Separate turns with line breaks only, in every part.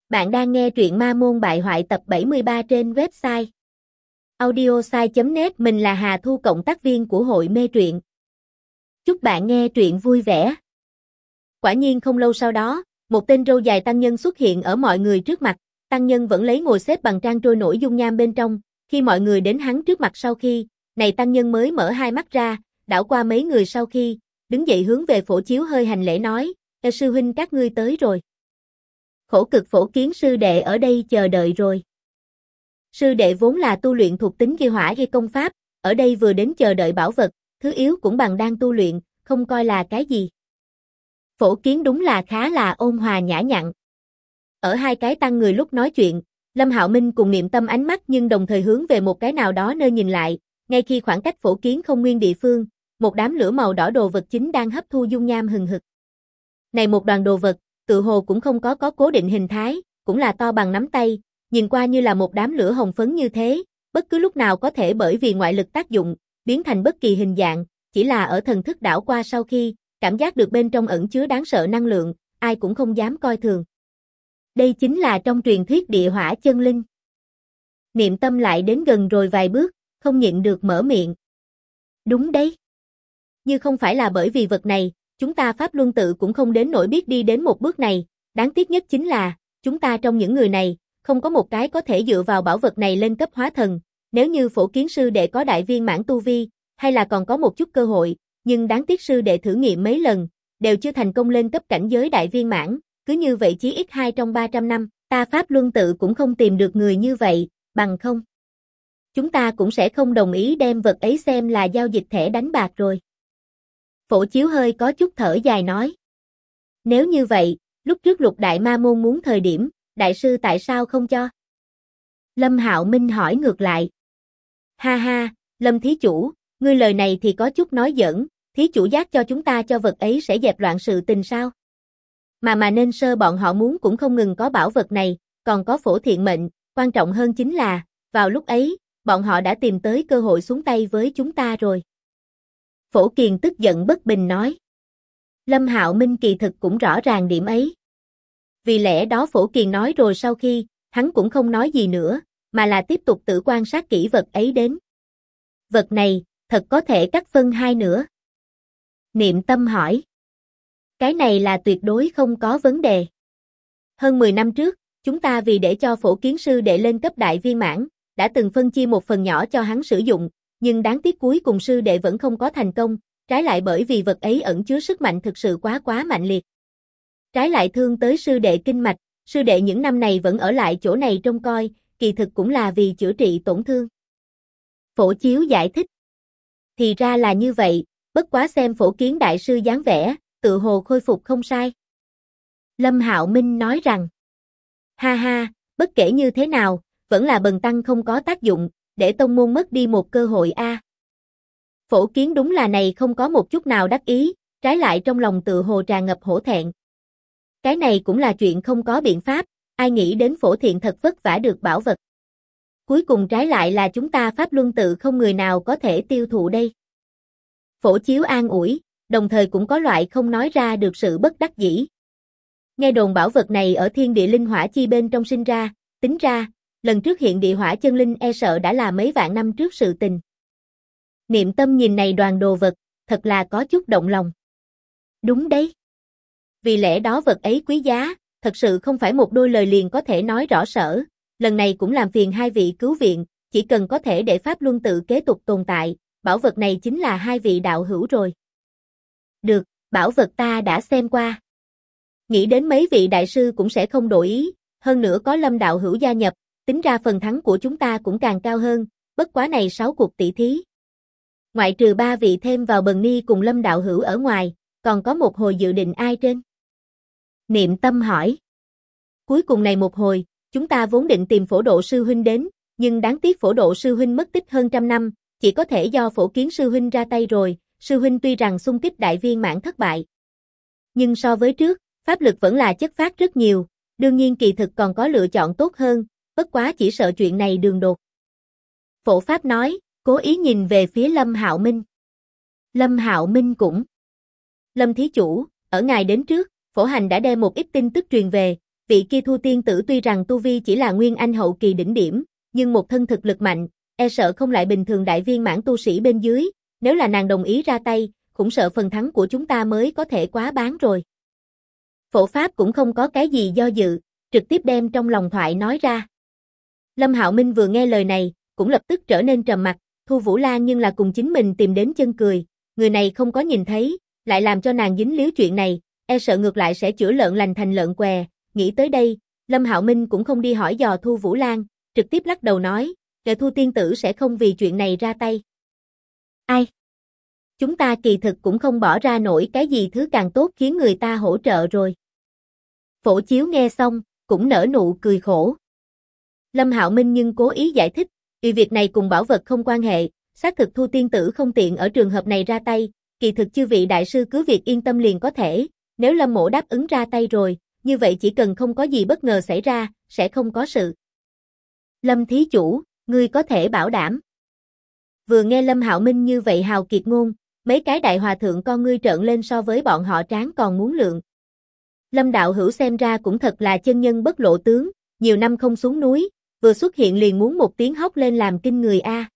Bạn đang nghe truyện Ma Môn Bại Hoại tập 73 trên website audiosai.net. Mình là Hà Thu, cộng tác viên của hội mê truyện. Chúc bạn nghe truyện vui vẻ. Quả nhiên không lâu sau đó, một tên râu dài tăng nhân xuất hiện ở mọi người trước mặt. Tăng nhân vẫn lấy ngồi xếp bằng trang trôi nổi dung nham bên trong. Khi mọi người đến hắn trước mặt sau khi, này tăng nhân mới mở hai mắt ra, đảo qua mấy người sau khi, đứng dậy hướng về Phổ Chiếu hơi hành lễ nói: sư huynh, các ngươi tới rồi. Khổ cực Phổ Kiến sư đệ ở đây chờ đợi rồi. Sư đệ vốn là tu luyện thuộc tính ghi hỏa ghi công pháp, ở đây vừa đến chờ đợi bảo vật, thứ yếu cũng bằng đang tu luyện, không coi là cái gì. Phổ Kiến đúng là khá là ôn hòa nhã nhặn. Ở hai cái tăng người lúc nói chuyện, Lâm Hạo Minh cùng Niệm Tâm ánh mắt nhưng đồng thời hướng về một cái nào đó nơi nhìn lại, ngay khi khoảng cách Phổ Kiến không nguyên địa phương, một đám lửa màu đỏ đồ vật chính đang hấp thu dung nham hừng hực. Này một đoàn đồ vật, tự hồ cũng không có cố định hình thái, cũng là to bằng nắm tay, nhìn qua như là một đám lửa hồng phấn như thế, bất cứ lúc nào có thể bởi vì ngoại lực tác dụng, biến thành bất kỳ hình dạng, chỉ là ở thần thức đảo qua sau khi, cảm giác được bên trong ẩn chứa đáng sợ năng lượng, ai cũng không dám coi thường. Đây chính là trong truyền thuyết địa hỏa chân linh. Niệm Tâm lại đến gần rồi vài bước, không nhịn được mở miệng. Đúng đấy. Như không phải là bởi vì vật này, chúng ta Pháp Luân tự cũng không đến nỗi biết đi đến một bước này, đáng tiếc nhất chính là, chúng ta trong những người này, không có một cái có thể dựa vào bảo vật này lên cấp hóa thần, nếu như Phổ Kiến sư đệ có đại viên mãn tu vi, hay là còn có một chút cơ hội, nhưng đáng tiếc sư đệ thử nghiệm mấy lần, đều chưa thành công lên cấp cảnh giới đại viên mãn, cứ như vậy chí ít 2 trong 300 năm, ta Pháp Luân tự cũng không tìm được người như vậy, bằng không. Chúng ta cũng sẽ không đồng ý đem vật ấy xem là giao dịch thẻ đánh bạc rồi. Phổ Chiếu hơi có chút thở dài nói. Nếu như vậy, lúc trước Lục Đại Ma Môn muốn thời điểm, đại sư tại sao không cho? Lâm Hạo Minh hỏi ngược lại. Ha ha, Lâm thí chủ, ngươi lời này thì có chút nói giỡn, thí chủ giác cho chúng ta cho vật ấy sẽ dẹp loạn sự tình sao? Mà nên sơ bọn họ muốn cũng không ngừng có bảo vật này, còn có Phổ Thiện Mệnh, quan trọng hơn chính là, vào lúc ấy, bọn họ đã tìm tới cơ hội xuống tay với chúng ta rồi. Phổ Kiền tức giận bất bình nói. Lâm Hạo Minh kỳ thực cũng rõ ràng điểm ấy. Vì lẽ đó Phổ Kiền nói rồi sau khi, hắn cũng không nói gì nữa, mà là tiếp tục tự quan sát kỹ vật ấy đến. Vật này, thật có thể cắt phân hai nửa. Niệm Tâm hỏi. Cái này là tuyệt đối không có vấn đề. Hơn 10 năm trước, chúng ta vì để cho Phổ Kiến sư đệ lên cấp đại viên mãn, đã từng phân chia một phần nhỏ cho hắn sử dụng, nhưng đáng tiếc cuối cùng sư đệ vẫn không có thành công, trái lại bởi vì vật ấy ẩn chứa sức mạnh thực sự quá mạnh liệt. Trái lại thương tới sư đệ kinh mạch, sư đệ những năm này vẫn ở lại chỗ này trông coi, kỳ thực cũng là vì chữa trị tổn thương. Phổ Chiếu giải thích. Thì ra là như vậy, bất quá xem Phổ Kiến đại sư dáng vẻ, tự hồ khôi phục không sai. Lâm Hạo Minh nói rằng. Ha ha, bất kể như thế nào, vẫn là bần tăng không có tác dụng, để tông môn mất đi một cơ hội a. Phổ Kiến đúng là này không có một chút nào đắc ý, trái lại trong lòng tự hồ tràn ngập hổ thẹn. Cái này cũng là chuyện không có biện pháp, ai nghĩ đến Phổ Thiện thật vất vả được bảo vật. Cuối cùng trái lại là chúng ta Pháp Luân tự không người nào có thể tiêu thụ đây. Phổ Chiếu an ủi, đồng thời cũng có loại không nói ra được sự bất đắc dĩ. Nghe đồn bảo vật này ở thiên địa linh hỏa chi bên trong sinh ra, tính ra, lần trước hiện địa hỏa chân linh e sợ đã là mấy vạn năm trước sự tình. Niệm Tâm nhìn này đoàn đồ vật, thật là có chút động lòng. Đúng đấy. Vì lẽ đó vật ấy quý giá, thật sự không phải một đôi lời liền có thể nói rõ sở, lần này cũng làm phiền hai vị cứu viện, chỉ cần có thể để Pháp Luân tự kế tục tồn tại, bảo vật này chính là hai vị đạo hữu rồi. Được, bảo vật ta đã xem qua. Nghĩ đến mấy vị đại sư cũng sẽ không đổi ý, hơn nữa có Lâm đạo hữu gia nhập, tính ra phần thắng của chúng ta cũng càng cao hơn, bất quá này 6 cuộc tỷ thí. Ngoại trừ 3 vị thêm vào Bần Ni cùng Lâm đạo hữu ở ngoài, còn có một hồi dự định ai trên? Niệm Tâm hỏi. Cuối cùng này một hồi, chúng ta vốn định tìm Phổ Độ sư huynh đến, nhưng đáng tiếc Phổ Độ sư huynh mất tích hơn trăm năm, chỉ có thể do Phổ Kiến sư huynh ra tay rồi, sư huynh tuy rằng xung kích đại viên mãn thất bại. Nhưng so với trước, pháp lực vẫn là chất phát rất nhiều, đương nhiên kỳ thực còn có lựa chọn tốt hơn, bất quá chỉ sợ chuyện này đường đột. Phổ Pháp nói, cố ý nhìn về phía Lâm Hạo Minh. Lâm Hạo Minh cũng. Lâm thí chủ, ở ngài đến trước, Phổ Hành đã đem một ít tin tức truyền về, Vị kia Thu tiên tử tuy rằng tu vi chỉ là nguyên anh hậu kỳ đỉnh điểm, nhưng một thân thực lực mạnh, e sợ không lại bình thường đại viên mãn tu sĩ bên dưới, nếu là nàng đồng ý ra tay, cũng sợ phần thắng của chúng ta mới có thể quá bán rồi. Phổ Pháp cũng không có cái gì do dự, trực tiếp đem trong lòng thoại nói ra. Lâm Hạo Minh vừa nghe lời này, cũng lập tức trở nên trầm mặc, Thu Vũ Lan nhưng là cùng chính mình tìm đến chân cười, người này không có nhìn thấy, lại làm cho nàng dính líu chuyện này, e sợ ngược lại sẽ chữa lợn lành thành lợn què, nghĩ tới đây, Lâm Hạo Minh cũng không đi hỏi dò Thu Vũ Lan, trực tiếp lắc đầu nói, Thu tiên tử sẽ không vì chuyện này ra tay. Ai? Chúng ta kỳ thực cũng không bỏ ra nổi cái gì thứ càng tốt khiến người ta hỗ trợ rồi. Phổ Chiếu nghe xong, cũng nở nụ cười khổ. Lâm Hạo Minh nhưng cố ý giải thích, vì việc này cùng bảo vật không quan hệ, xác thực Thu tiên tử không tiện ở trường hợp này ra tay, kỳ thực chư vị đại sư cứ việc yên tâm liền có thể, nếu Lâm mỗ đáp ứng ra tay rồi, như vậy chỉ cần không có gì bất ngờ xảy ra, sẽ không có sự. Lâm thí chủ, ngươi có thể bảo đảm. Vừa nghe Lâm Hạo Minh như vậy hào kiệt ngôn, mấy cái đại hòa thượng con ngươi trợn lên so với bọn họ tráng còn muốn lượng. Lâm đạo hữu xem ra cũng thật là chân nhân bất lộ tướng, nhiều năm không xuống núi, vừa xuất hiện liền muốn một tiếng hóc lên làm kinh người a.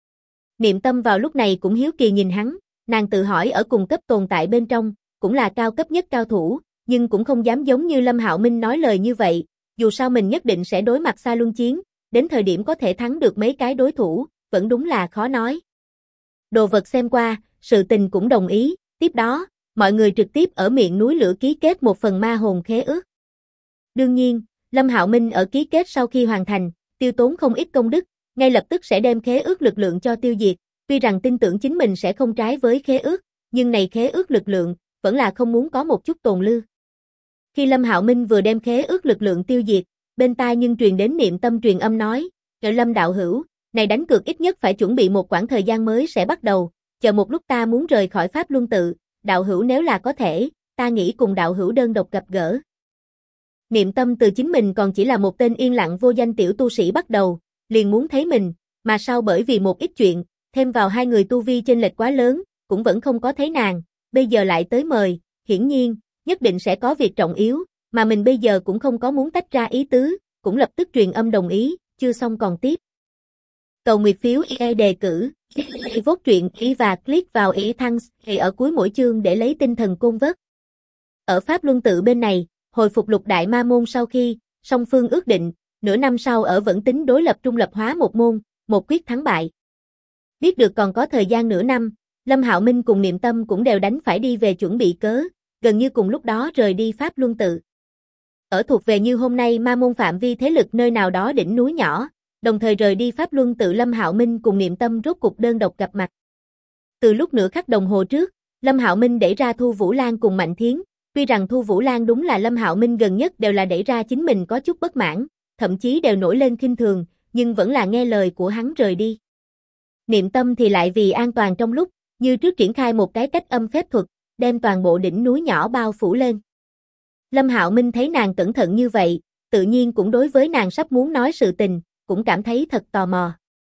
Niệm Tâm vào lúc này cũng hiếu kỳ nhìn hắn, nàng tự hỏi ở cùng cấp tồn tại bên trong, cũng là cao cấp nhất cao thủ, nhưng cũng không dám giống như Lâm Hạo Minh nói lời như vậy, dù sao mình nhất định sẽ đối mặt xa luân chiến, đến thời điểm có thể thắng được mấy cái đối thủ, vẫn đúng là khó nói. Đồ vật xem qua, sự tình cũng đồng ý, tiếp đó, mọi người trực tiếp ở miệng núi lửa ký kết một phần ma hồn khế ước. Đương nhiên, Lâm Hạo Minh ở ký kết sau khi hoàn thành, tiêu tốn không ít công đức, ngay lập tức sẽ đem khế ước lực lượng cho tiêu diệt, tuy rằng tin tưởng chính mình sẽ không trái với khế ước, nhưng này khế ước lực lượng, vẫn là không muốn có một chút tồn lưu. Khi Lâm Hạo Minh vừa đem khế ước lực lượng tiêu diệt, bên tai nhưng truyền đến Niệm Tâm truyền âm nói, Lâm đạo hữu, này đánh cược ít nhất phải chuẩn bị một quãng thời gian mới sẽ bắt đầu, chờ một lúc ta muốn rời khỏi Pháp Luân tự, đạo hữu nếu là có thể, ta nghĩ cùng đạo hữu đơn độc gặp gỡ. Niệm Tâm từ chính mình còn chỉ là một tên yên lặng vô danh tiểu tu sĩ bắt đầu, liền muốn thấy mình, mà sau bởi vì một ít chuyện, thêm vào hai người tu vi chênh lệch quá lớn, cũng vẫn không có thấy nàng, bây giờ lại tới mời, hiển nhiên, nhất định sẽ có việc trọng yếu, mà mình bây giờ cũng không có muốn tách ra ý tứ, cũng lập tức truyền âm đồng ý, chưa xong còn tiếp. Cầu nguyệt phiếu e đề cử, vote truyện ý và click vào ý thăng ở cuối mỗi chương để lấy tinh thần côn vớt. Ở Pháp Luân tự bên này, hồi phục lục đại ma môn sau khi, song phương ước định, nửa năm sau ở vẫn tính đối lập trung lập hóa một môn, một quyết thắng bại. Biết được còn có thời gian nửa năm, Lâm Hạo Minh cùng Niệm Tâm cũng đều đánh phải đi về chuẩn bị cớ, gần như cùng lúc đó rời đi Pháp Luân tự. Ở thuộc về như hôm nay ma môn phạm vi thế lực nơi nào đó đỉnh núi nhỏ, đồng thời rời đi Pháp Luân tự Lâm Hạo Minh cùng Niệm Tâm rốt cục đơn độc gặp mặt. Từ lúc nửa khắc đồng hồ trước, Lâm Hạo Minh đẩy ra Thu Vũ Lan cùng Mạnh Thiến, tuy rằng Thu Vũ Lan đúng là Lâm Hạo Minh gần nhất đều là đẩy ra chính mình có chút bất mãn, thậm chí đều nổi lên khinh thường, nhưng vẫn là nghe lời của hắn rời đi. Niệm Tâm thì lại vì an toàn trong lúc, như trước triển khai một cái cách âm phép thuật, đem toàn bộ đỉnh núi nhỏ bao phủ lên. Lâm Hạo Minh thấy nàng cẩn thận như vậy, tự nhiên cũng đối với nàng sắp muốn nói sự tình, cũng cảm thấy thật tò mò.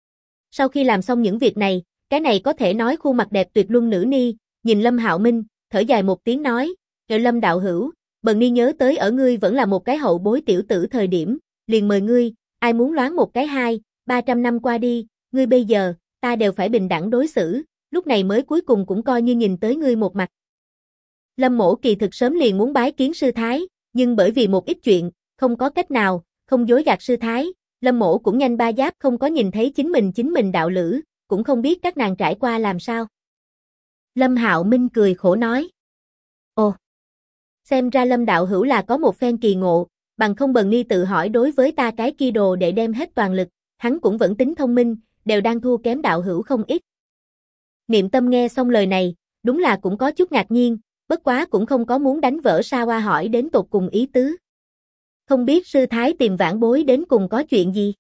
Sau khi làm xong những việc này, cái này có thể nói khuôn mặt đẹp tuyệt luân nữ ni, nhìn Lâm Hạo Minh, thở dài một tiếng nói, Lâm đạo hữu, bần ni nhớ tới ở ngươi vẫn là một cái hậu bối tiểu tử thời điểm, liền mời ngươi, ai muốn loáng một cái 200-300 năm qua đi, ngươi bây giờ, ta đều phải bình đẳng đối xử, lúc này mới cuối cùng cũng coi như nhìn tới ngươi một mặt. Lâm mỗ kỳ thực sớm liền muốn bái kiến sư thái, nhưng bởi vì một ít chuyện, không có cách nào, không dối gạt sư thái, Lâm mỗ cũng nhanh ba giáp không có nhìn thấy chính mình đạo lữ, cũng không biết các nàng trải qua làm sao. Lâm Hạo Minh cười khổ nói. Ồ, xem ra Lâm đạo hữu là có một phen kỳ ngộ, bằng không bần ni tự hỏi đối với ta cái kia đồ để đem hết toàn lực, hắn cũng vẫn tính thông minh, đều đang thua kém đạo hữu không ít. Niệm Tâm nghe xong lời này, đúng là cũng có chút ngạc nhiên, bất quá cũng không có muốn đánh vỡ Sa Hoa hỏi đến tột cùng ý tứ. Không biết sư thái tìm vãn bối đến cùng có chuyện gì?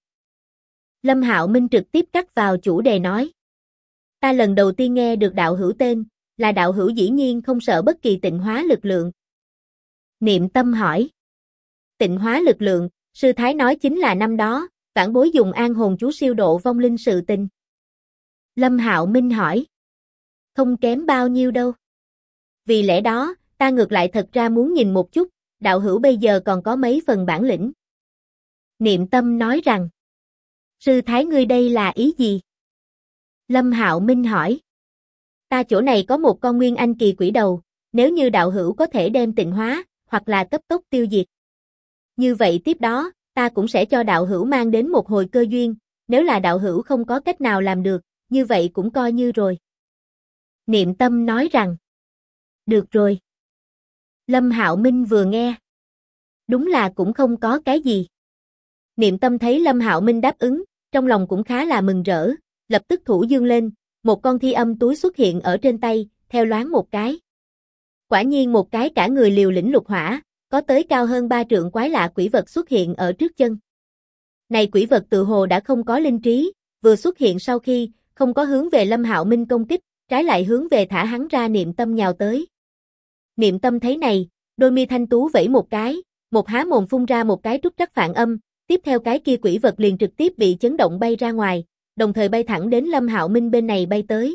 Lâm Hạo Minh trực tiếp cắt vào chủ đề nói. Ta lần đầu tiên nghe được đạo hữu tên, là đạo hữu dĩ nhiên không sợ bất kỳ tịnh hóa lực lượng. Niệm Tâm hỏi. Tịnh hóa lực lượng, sư thái nói chính là năm đó, vãn bối dùng an hồn chú siêu độ vong linh sự tình. Lâm Hạo Minh hỏi. Không kém bao nhiêu đâu. Vì lẽ đó, ta ngược lại thật ra muốn nhìn một chút, đạo hữu bây giờ còn có mấy phần bản lĩnh. Niệm Tâm nói rằng, sư thái ngươi đây là ý gì? Lâm Hạo Minh hỏi. Ta chỗ này có một con nguyên anh kỳ quỷ đầu, nếu như đạo hữu có thể đem tịnh hóa, hoặc là cấp tốc tiêu diệt. Như vậy tiếp đó, ta cũng sẽ cho đạo hữu mang đến một hồi cơ duyên, nếu là đạo hữu không có cách nào làm được, như vậy cũng coi như rồi. Niệm Tâm nói rằng, được rồi. Lâm Hạo Minh vừa nghe, đúng là cũng không có cái gì. Niệm Tâm thấy Lâm Hạo Minh đáp ứng, trong lòng cũng khá là mừng rỡ, lập tức thủ dương lên, một con thi âm túi xuất hiện ở trên tay, theo loáng một cái. Quả nhiên một cái cả người liều lĩnh lục hỏa, có tới cao hơn 3 trượng quái lạ quỷ vật xuất hiện ở trước chân. Này quỷ vật tự hồ đã không có linh trí, vừa xuất hiện sau khi, không có hướng về Lâm Hạo Minh công kích, trái lại hướng về thả hắn ra. Niệm Tâm nhào tới. Niệm Tâm thấy này, đôi mi thanh tú vẫy một cái, một há mồm phun ra một cái trúc trắc phản âm, tiếp theo cái kia quỷ vật liền trực tiếp bị chấn động bay ra ngoài, đồng thời bay thẳng đến Lâm Hạo Minh bên này bay tới.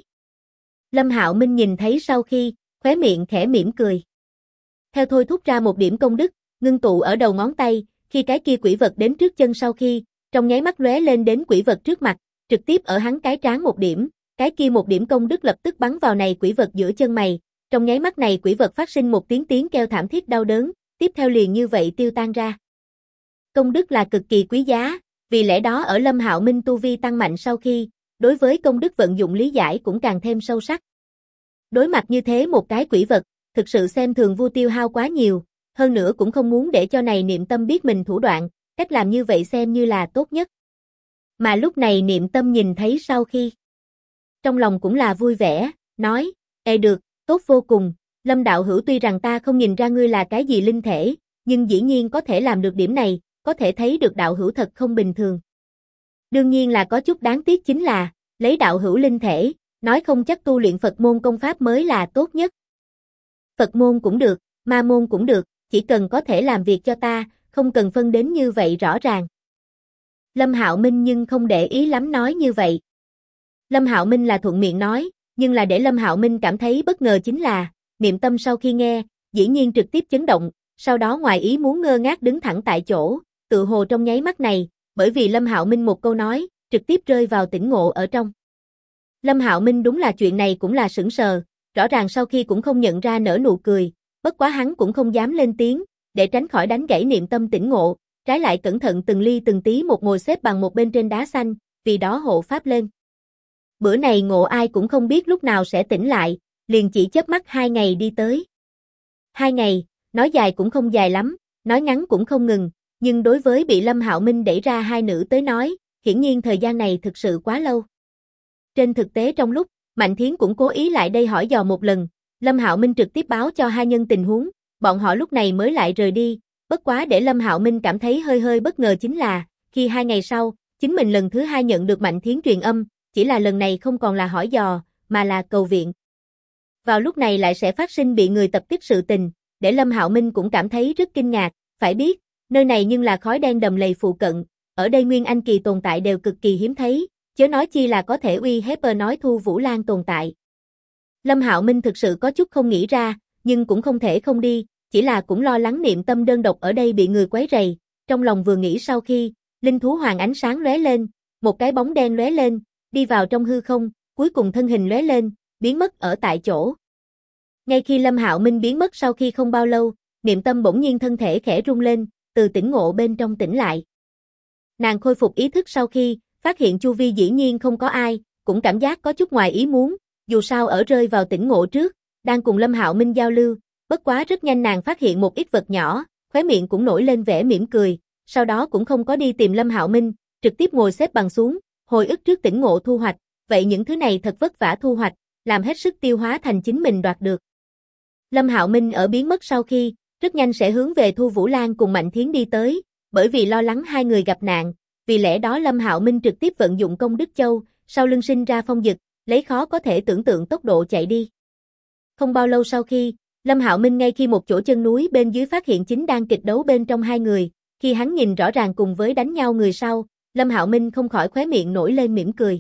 Lâm Hạo Minh nhìn thấy sau khi, khóe miệng khẽ mỉm cười. Theo thôi thúc ra một điểm công đức, ngưng tụ ở đầu ngón tay, khi cái kia quỷ vật đến trước chân sau khi, trong nháy mắt lóe lên đến quỷ vật trước mặt, trực tiếp ở hắn cái trán một điểm, cái kia một điểm công đức lập tức bắn vào này quỷ vật giữa chân mày, trong nháy mắt này quỷ vật phát sinh một tiếng kêu thảm thiết đau đớn, tiếp theo liền như vậy tiêu tan ra. Công đức là cực kỳ quý giá, vì lẽ đó ở Lâm Hạo Minh tu vi tăng mạnh sau khi, đối với công đức vận dụng lý giải cũng càng thêm sâu sắc. Đối mặt như thế một cái quỷ vật, thực sự xem thường Vu tiêu hao quá nhiều, hơn nữa cũng không muốn để cho này Niệm Tâm biết mình thủ đoạn, cách làm như vậy xem như là tốt nhất. Mà lúc này Niệm Tâm nhìn thấy sau khi, trong lòng cũng là vui vẻ, nói, được, tốt vô cùng, Lâm đạo hữu tuy rằng ta không nhìn ra ngươi là cái gì linh thể, nhưng dĩ nhiên có thể làm được điểm này, có thể thấy được đạo hữu thật không bình thường. Đương nhiên là có chút đáng tiếc chính là, lấy đạo hữu linh thể, nói không chắc tu luyện Phật môn công pháp mới là tốt nhất. Phật môn cũng được, ma môn cũng được, chỉ cần có thể làm việc cho ta, không cần phân đến như vậy rõ ràng. Lâm Hạo Minh nhưng không để ý lắm nói như vậy. Lâm Hạo Minh là thuận miệng nói, nhưng là để Lâm Hạo Minh cảm thấy bất ngờ chính là, Niệm Tâm sau khi nghe, dĩ nhiên trực tiếp chấn động, sau đó ngoài ý muốn ngơ ngác đứng thẳng tại chỗ, tự hồ trong nháy mắt này, bởi vì Lâm Hạo Minh một câu nói, trực tiếp rơi vào tỉnh ngộ ở trong. Lâm Hạo Minh đúng là chuyện này cũng là sững sờ, rõ ràng sau khi cũng không nhận ra nở nụ cười, bất quá hắn cũng không dám lên tiếng, để tránh khỏi đánh gãy Niệm Tâm tỉnh ngộ, trái lại cẩn thận từng ly từng tí một ngồi xếp bằng một bên trên đá xanh, vì đó hộ pháp lên. Bữa này ngộ ai cũng không biết lúc nào sẽ tỉnh lại, liền chỉ chớp mắt 2 ngày đi tới. 2 ngày, nói dài cũng không dài lắm, nói ngắn cũng không ngừng, nhưng đối với bị Lâm Hạo Minh đẩy ra hai nữ tới nói, hiển nhiên thời gian này thực sự quá lâu. Trên thực tế trong lúc, Mạnh Thiến cũng cố ý lại đây hỏi dò một lần, Lâm Hạo Minh trực tiếp báo cho hai nhân tình huống, bọn họ lúc này mới lại rời đi, bất quá để Lâm Hạo Minh cảm thấy hơi bất ngờ chính là, khi 2 ngày sau, chính mình lần thứ 2 nhận được Mạnh Thiến truyền âm, chỉ là lần này không còn là hỏi dò, mà là cầu viện. Vào lúc này lại sẽ phát sinh bị người tập kích sự tình, để Lâm Hạo Minh cũng cảm thấy rất kinh ngạc, phải biết, nơi này nhưng là khói đen đầm lầy phụ cận, ở đây Nguyên Anh kỳ tồn tại đều cực kỳ hiếm thấy, chớ nói chi là có thể uy hiếp nói Thu Vũ Lan tồn tại. Lâm Hạo Minh thực sự có chút không nghĩ ra, nhưng cũng không thể không đi, chỉ là cũng lo lắng Niệm Tâm đơn độc ở đây bị người quấy rầy, trong lòng vừa nghĩ sau khi, linh thú hoàng ánh sáng lóe lên, một cái bóng đen lóe lên, đi vào trong hư không, cuối cùng thân hình lóe lên, biến mất ở tại chỗ. Ngay khi Lâm Hạo Minh biến mất sau khi không bao lâu, Niệm Tâm bỗng nhiên thân thể khẽ rung lên, từ tỉnh ngộ bên trong tỉnh lại. Nàng khôi phục ý thức sau khi, phát hiện chu vi dĩ nhiên không có ai, cũng cảm giác có chút ngoài ý muốn, dù sao ở rơi vào tỉnh ngộ trước, đang cùng Lâm Hạo Minh giao lưu, bất quá rất nhanh nàng phát hiện một ít vật nhỏ, khóe miệng cũng nổi lên vẻ mỉm cười, sau đó cũng không có đi tìm Lâm Hạo Minh, trực tiếp ngồi xếp bằng xuống, hồi ức trước tỉnh ngộ thu hoạch, vậy những thứ này thật vất vả thu hoạch, làm hết sức tiêu hóa thành chính mình đoạt được. Lâm Hạo Minh ở biến mất sau khi, rất nhanh sẽ hướng về Thu Vũ Lan cùng Mạnh Thiến đi tới, bởi vì lo lắng hai người gặp nạn, vì lẽ đó Lâm Hạo Minh trực tiếp vận dụng công đức châu, sau lưng sinh ra phong dực, lấy khó có thể tưởng tượng tốc độ chạy đi. Không bao lâu sau khi, Lâm Hạo Minh ngay khi một chỗ chân núi bên dưới phát hiện chính đang kịch đấu bên trong hai người, khi hắn nhìn rõ ràng cùng với đánh nhau người sau, Lâm Hạo Minh không khỏi khóe miệng nổi lên mỉm cười.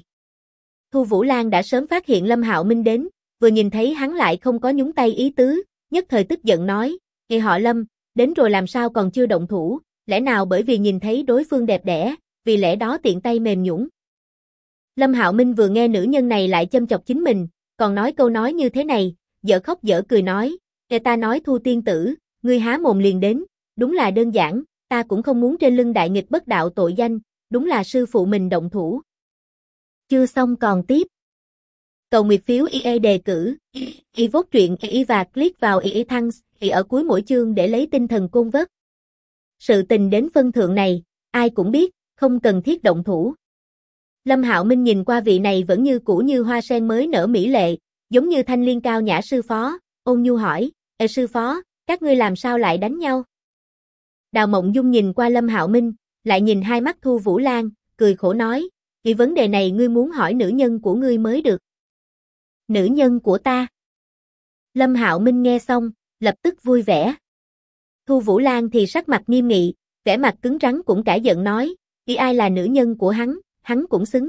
Thu Vũ Lan đã sớm phát hiện Lâm Hạo Minh đến, vừa nhìn thấy hắn lại không có nhúng tay ý tứ, nhất thời tức giận nói, "Ê họ Lâm, đến rồi làm sao còn chưa động thủ, lẽ nào bởi vì nhìn thấy đối phương đẹp đẽ, vì lẽ đó tiện tay mềm nhũn. Lâm Hạo Minh vừa nghe nữ nhân này lại châm chọc chính mình, còn nói câu nói như thế này, dở khóc dở cười nói, nghe ta nói Thu tiên tử, ngươi há mồm liền đến, đúng là đơn giản, ta cũng không muốn trên lưng đại nghịch bất đạo tội danh, đúng là sư phụ mình động thủ. Chưa xong còn tiếp. Cầu nguyệt phiếu IE đề cử, y vote truyện y và click vào y thăng ở cuối mỗi chương để lấy tinh thần côn vớt. Sự tình đến phân thượng này, ai cũng biết, không cần thiết động thủ. Lâm Hạo Minh nhìn qua vị này vẫn như cũ như hoa sen mới nở mỹ lệ, giống như thanh liên cao nhã sư phó, ôn nhu hỏi, sư phó, các ngươi làm sao lại đánh nhau? Đào Mộng Dung nhìn qua Lâm Hạo Minh, lại nhìn hai mắt Thu Vũ Lan, cười khổ nói, vì vấn đề này ngươi muốn hỏi nữ nhân của ngươi mới được. Nữ nhân của ta. Lâm Hạo Minh nghe xong, lập tức vui vẻ. Thu Vũ Lan thì sắc mặt nghiêm nghị, vẻ mặt cứng rắn cũng cả giận nói, ý ai là nữ nhân của hắn cũng xứng.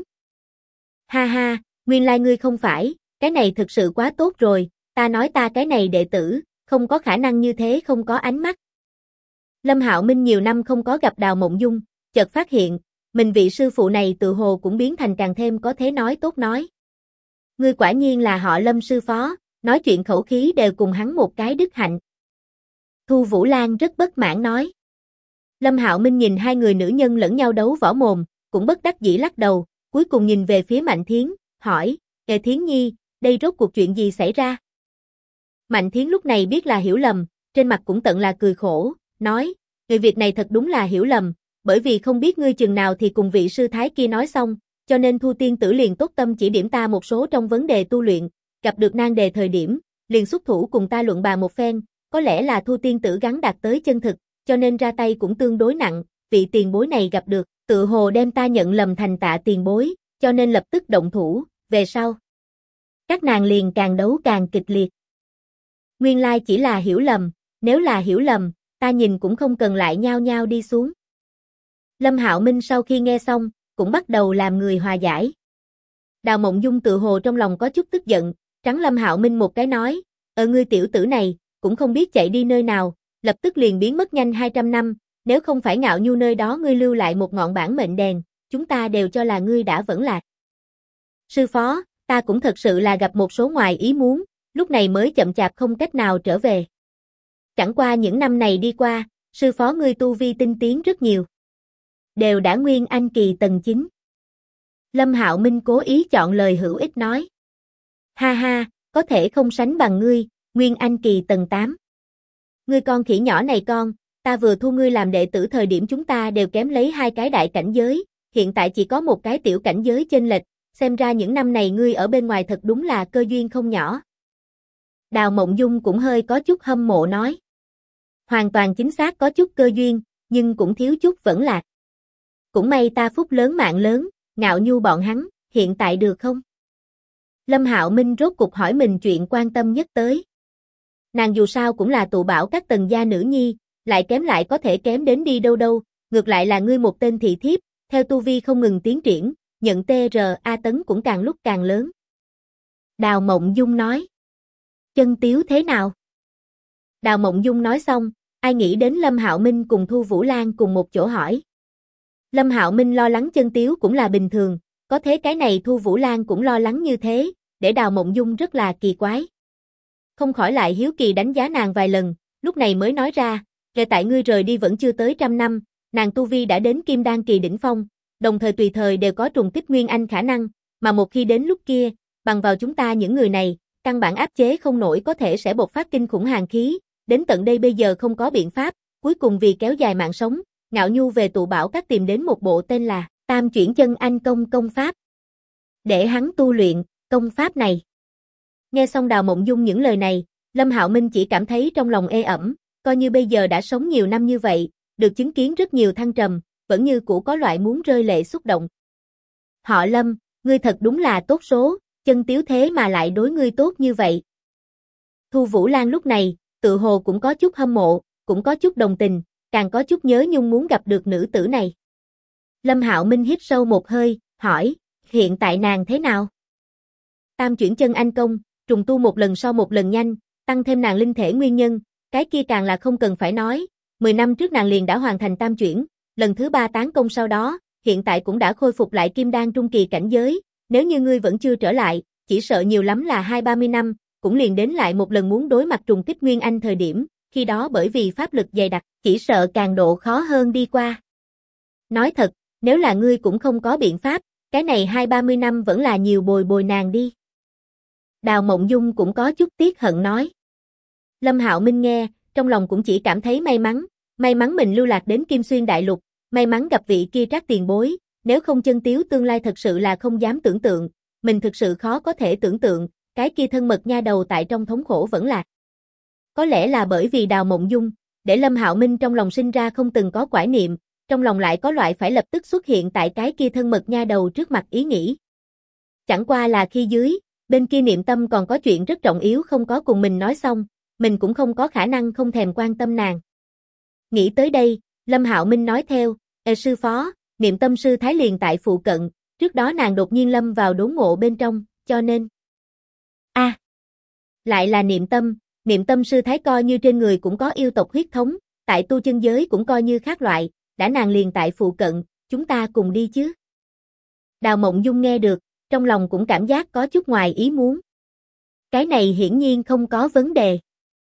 Ha ha, nguyên lai ngươi không phải, cái này thực sự quá tốt rồi, ta nói ta cái này đệ tử, không có khả năng như thế không có ánh mắt. Lâm Hạo Minh nhiều năm không có gặp Đào Mộng Dung, chợt phát hiện, mình vị sư phụ này tự hồ cũng biến thành càng thêm có thế nói tốt nói. Ngươi quả nhiên là họ Lâm sư phó, nói chuyện khẩu khí đều cùng hắn một cái đức hạnh. Thu Vũ Lan rất bất mãn nói. Lâm Hạo Minh nhìn hai người nữ nhân lẫn nhau đấu võ mồm, cũng bất đắc dĩ lắc đầu, cuối cùng nhìn về phía Mạnh Thiến, hỏi, Thiến Nhi, đây rốt cuộc chuyện gì xảy ra? Mạnh Thiến lúc này biết là hiểu lầm, trên mặt cũng tận là cười khổ, nói, người việc này thật đúng là hiểu lầm, bởi vì không biết ngươi chừng nào thì cùng vị sư thái kia nói xong, cho nên Thu tiên tử liền tốt tâm chỉ điểm ta một số trong vấn đề tu luyện, gặp được nan đề thời điểm, liền xuất thủ cùng ta luận bàn một phen, có lẽ là Thu tiên tử gắn đạt tới chân thực, cho nên ra tay cũng tương đối nặng, vị tiền bối này gặp được, tự hồ đem ta nhận lầm thành tạ tiền bối, cho nên lập tức động thủ, về sau. Các nàng liền càng đấu càng kịch liệt. Nguyên lai chỉ là hiểu lầm, nếu là hiểu lầm, ta nhìn cũng không cần lại nhao nhao đi xuống. Lâm Hạo Minh sau khi nghe xong, cũng bắt đầu làm người hòa giải. Đào Mộng Dung tự hồ trong lòng có chút tức giận, trắng Lâm Hạo Minh một cái nói, ngươi tiểu tử này, cũng không biết chạy đi nơi nào, lập tức liền biến mất nhanh 200 năm, nếu không phải Ngạo Nhu nơi đó ngươi lưu lại một ngọn bản mệnh đèn, chúng ta đều cho là ngươi đã vẫn lạc. Sư phó, ta cũng thật sự là gặp một số ngoài ý muốn, lúc này mới chậm chạp không cách nào trở về. Chẳng qua những năm này đi qua, sư phó ngươi tu vi tinh tiến rất nhiều. Đều đã Nguyên Anh kỳ tầng 9. Lâm Hạo Minh cố ý chọn lời hữu ích nói. Ha ha, có thể không sánh bằng ngươi, Nguyên Anh kỳ tầng 8. Ngươi con khỉ nhỏ này con, ta vừa thu ngươi làm đệ tử thời điểm chúng ta đều kém lấy 2 cái đại cảnh giới, hiện tại chỉ có một cái tiểu cảnh giới chênh lệch, xem ra những năm này ngươi ở bên ngoài thật đúng là cơ duyên không nhỏ. Đào Mộng Dung cũng hơi có chút hâm mộ nói. Hoàn toàn chính xác có chút cơ duyên, nhưng cũng thiếu chút vẫn lạc. Cũng may ta phúc lớn mạng lớn, Ngạo Nhu bọn hắn, hiện tại được không? Lâm Hạo Minh rốt cục hỏi mình chuyện quan tâm nhất tới. Nàng dù sao cũng là tụ bảo các tầng gia nữ nhi, lại có thể kém đến đi đâu đâu, ngược lại là ngươi một tên thị thiếp, theo tu vi không ngừng tiến triển, nhận TRA tấn cũng càng lúc càng lớn. Đào Mộng Dung nói. Chân Tiếu thế nào? Đào Mộng Dung nói xong, ai nghĩ đến Lâm Hạo Minh cùng Thu Vũ Lan cùng một chỗ hỏi. Lâm Hạo Minh lo lắng Chân Tiếu cũng là bình thường, có thế cái này Thu Vũ Lan cũng lo lắng như thế, để Đào Mộng Dung rất là kỳ quái. Không khỏi lại hiếu kỳ đánh giá nàng vài lần, lúc này mới nói ra, kể tại ngươi rời đi vẫn chưa tới 100 năm, nàng tu vi đã đến Kim Đan kỳ đỉnh phong, đồng thời tùy thời đều có trùng kích Nguyên Anh khả năng, mà một khi đến lúc kia, bằng vào chúng ta những người này, căn bản áp chế không nổi có thể sẽ bộc phát kinh khủng hàn khí, đến tận đây bây giờ không có biện pháp, cuối cùng vì kéo dài mạng sống, Ngạo Nhu về tụ bảo các tìm đến một bộ tên là Tam Chuyển Chân Anh công pháp. Để hắn tu luyện công pháp này. Nghe xong Đào Mộng Dung những lời này, Lâm Hạo Minh chỉ cảm thấy trong lòng ê ẩm, coi như bây giờ đã sống nhiều năm như vậy, được chứng kiến rất nhiều thăng trầm, vẫn như cũ có loại muốn rơi lệ xúc động. Họ Lâm, ngươi thật đúng là tốt số, Chân Tiếu thế mà lại đối ngươi tốt như vậy. Thu Vũ Lan lúc này, tự hồ cũng có chút hâm mộ, cũng có chút đồng tình, càng có chút nhớ nhung muốn gặp được nữ tử này. Lâm Hạo Minh hít sâu một hơi, hỏi, hiện tại nàng thế nào? Tam Chuyển Chân Anh công, trùng tu một lần so một lần nhanh, tăng thêm nàng linh thể nguyên nhân, cái kia càng là không cần phải nói, 10 năm trước nàng liền đã hoàn thành tam chuyển, lần thứ 3 tán công sau đó, hiện tại cũng đã khôi phục lại kim đan trung kỳ cảnh giới, nếu như ngươi vẫn chưa trở lại, chỉ sợ nhiều lắm là 20-30 năm, cũng liền đến lại một lần muốn đối mặt trùng kích Nguyên Anh thời điểm, khi đó bởi vì pháp lực dày đặc, chỉ sợ càng độ khó hơn đi qua. Nói thật, nếu là ngươi cũng không có biện pháp, cái này 20-30 năm vẫn là nhiều bồi nàng đi. Đào Mộng Dung cũng có chút tiếc hận nói. Lâm Hạo Minh nghe, trong lòng cũng chỉ cảm thấy may mắn mình lưu lạc đến Kim Xuyên Đại Lục, may mắn gặp vị kia Trác tiền bối, nếu không chân tiếu tương lai thật sự là không dám tưởng tượng, mình thực sự khó có thể tưởng tượng, cái kia thân mật nha đầu tại trong thống khổ vẫn lạc. Có lẽ là bởi vì Đào Mộng Dung, để Lâm Hạo Minh trong lòng sinh ra không từng có quải niệm, trong lòng lại có loại phải lập tức xuất hiện tại cái kia thân mật nha đầu trước mặt ý nghĩ. Chẳng qua là khi dưới, bên kia Niệm Tâm còn có chuyện rất trọng yếu không có cùng mình nói xong, mình cũng không có khả năng không thèm quan tâm nàng. Nghĩ tới đây, Lâm Hạo Minh nói theo, sư phó, Niệm Tâm sư thái liền tại phụ cận, trước đó nàng đột nhiên lâm vào đốn ngộ bên trong, cho nên. Lại là Niệm Tâm sư thái coi như trên người cũng có yêu tộc huyết thống, tại tu chân giới cũng coi như khác loại, đã nàng liền tại phụ cận, chúng ta cùng đi chứ. Đào Mộng Dung nghe được, trong lòng cũng cảm giác có chút ngoài ý muốn. Cái này hiển nhiên không có vấn đề.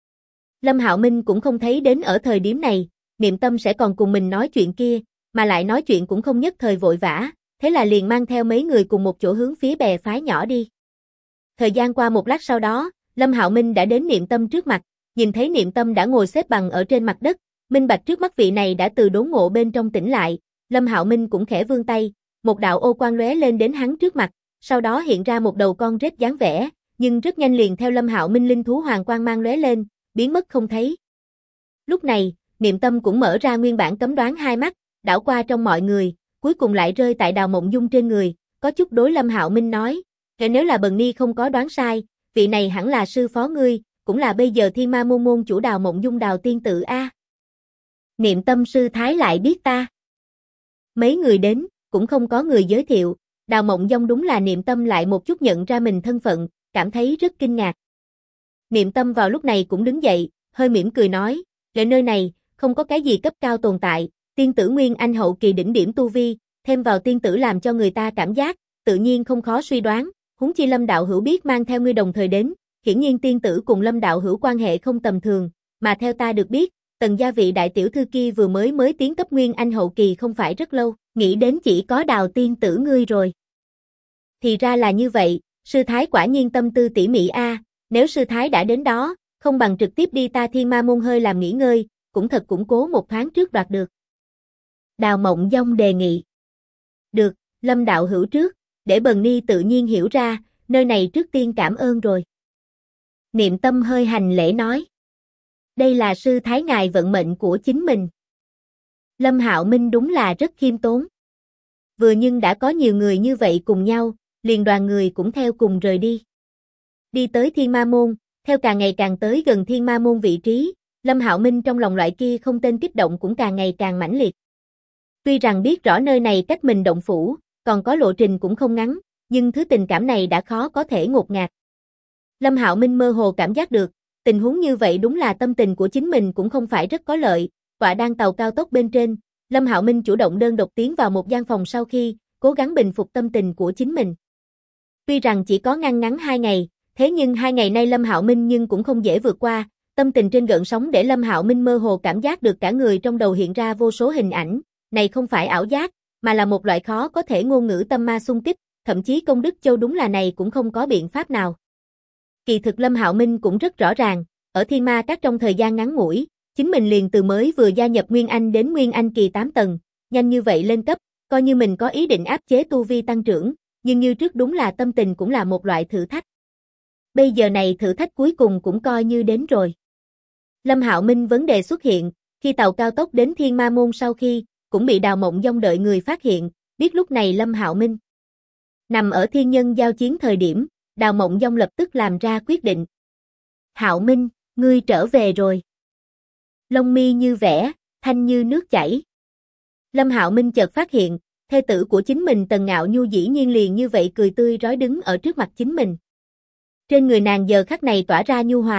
Lâm Hạo Minh cũng không thấy đến ở thời điểm này, Niệm Tâm sẽ còn cùng mình nói chuyện kia, mà lại nói chuyện cũng không nhất thời vội vã, thế là liền mang theo mấy người cùng một chỗ hướng phía bè phái nhỏ đi. Thời gian qua một lát sau đó, Lâm Hạo Minh đã đến Niệm Tâm trước mặt, nhìn thấy Niệm Tâm đã ngồi xếp bằng ở trên mặt đất, minh bạch trước mắt vị này đã từ đốn ngộ bên trong tỉnh lại, Lâm Hạo Minh cũng khẽ vươn tay, một đạo ô quang lóe lên đến hắn trước mặt, sau đó hiện ra một đầu con rết dáng vẻ, nhưng rất nhanh liền theo Lâm Hạo Minh linh thú hoàng quang mang lóe lên, biến mất không thấy. Lúc này, Niệm Tâm cũng mở ra nguyên bản cấm đoán hai mắt, đảo qua trong mọi người, cuối cùng lại rơi tại Đào Mộng Dung trên người, có chút đối Lâm Hạo Minh nói, nếu là Bần Ni không có đoán sai, vị này hẳn là sư phó ngươi, cũng là bây giờ Thiên Ma môn môn chủ Đào Mộng Dung Đào tiên tử a. Niệm Tâm sư thái lại biết ta. Mấy người đến, cũng không có người giới thiệu, Đào Mộng Dung đúng là Niệm Tâm lại một chút nhận ra mình thân phận, cảm thấy rất kinh ngạc. Niệm Tâm vào lúc này cũng đứng dậy, hơi mỉm cười nói, ở nơi này, không có cái gì cấp cao tồn tại, tiên tử Nguyên Anh hậu kỳ đỉnh điểm tu vi, thêm vào tiên tử làm cho người ta cảm giác, tự nhiên không khó suy đoán, huống chi Lâm đạo hữu biết mang theo ngươi đồng thời đến, hiển nhiên tiên tử cùng Lâm đạo hữu quan hệ không tầm thường, mà theo ta được biết, Tần gia vị đại tiểu thư kia vừa mới tiến cấp Nguyên Anh hậu kỳ không phải rất lâu, nghĩ đến chỉ có Đào tiên tử ngươi rồi. Thì ra là như vậy, sư thái quả nhiên tâm tư tỉ mỉ a, nếu sư thái đã đến đó, không bằng trực tiếp đi ta Thiên Ma môn hơi làm nghỉ ngơi, cũng thật củng cố một thoáng trước đoạt được. Đào Mộng Dung đề nghị. Được, Lâm đạo hữu trước, để Bần Ni tự nhiên hiểu ra, nơi này trước tiên cảm ơn rồi. Niệm Tâm hơi hành lễ nói. Đây là sư thái ngài vận mệnh của chính mình. Lâm Hạo Minh đúng là rất khiêm tốn. Vừa nhưng đã có nhiều người như vậy cùng nhau, liền đoàn người cũng theo cùng rời đi. Đi tới Thiên Ma môn, theo càng ngày càng tới gần Thiên Ma môn vị trí, Lâm Hạo Minh trong lòng loại kia không tên kích động cũng càng ngày càng mãnh liệt. Tuy rằng biết rõ nơi này cách mình động phủ, còn có lộ trình cũng không ngắn, nhưng thứ tình cảm này đã khó có thể ngột ngạt. Lâm Hạo Minh mơ hồ cảm giác được, tình huống như vậy đúng là tâm tình của chính mình cũng không phải rất có lợi, tọa đang tàu cao tốc bên trên, Lâm Hạo Minh chủ động đơn độc tiến vào một gian phòng sau khi, cố gắng bình phục tâm tình của chính mình. Tuy rằng chỉ có ngắn 2 ngày, thế nhưng 2 ngày nay Lâm Hạo Minh nhưng cũng không dễ vượt qua, tâm tình trên gợn sóng để Lâm Hạo Minh mơ hồ cảm giác được cả người trong đầu hiện ra vô số hình ảnh, này không phải ảo giác, mà là một loại khó có thể ngôn ngữ tâm ma xung kích, thậm chí Công Đức Châu đúng là này cũng không có biện pháp nào. Kỳ thực Lâm Hạo Minh cũng rất rõ ràng, ở Thiên Ma Các trong thời gian ngắn ngủi, chính mình liền từ mới vừa gia nhập Nguyên Anh đến Nguyên Anh kỳ 8 tầng, nhanh như vậy lên cấp, coi như mình có ý định áp chế tu vi tăng trưởng, nhưng như trước đúng là tâm tình cũng là một loại thử thách. Bây giờ này thử thách cuối cùng cũng coi như đến rồi. Lâm Hạo Minh vấn đề xuất hiện, khi tàu cao tốc đến Thiên Ma môn sau khi, cũng bị Đào Mộng Dung đợi người phát hiện, biết lúc này Lâm Hạo Minh nằm ở thiên nhân giao chiến thời điểm, Đào Mộng Dung lập tức làm ra quyết định. Hạo Minh, ngươi trở về rồi. Lông mi như vẽ, thanh như nước chảy. Lâm Hạo Minh chợt phát hiện, thê tử của chính mình Tần Ngạo Nhu dĩ nhiên liền như vậy cười tươi rói đứng ở trước mặt chính mình. Trên người nàng giờ khắc này tỏa ra nhu hòa,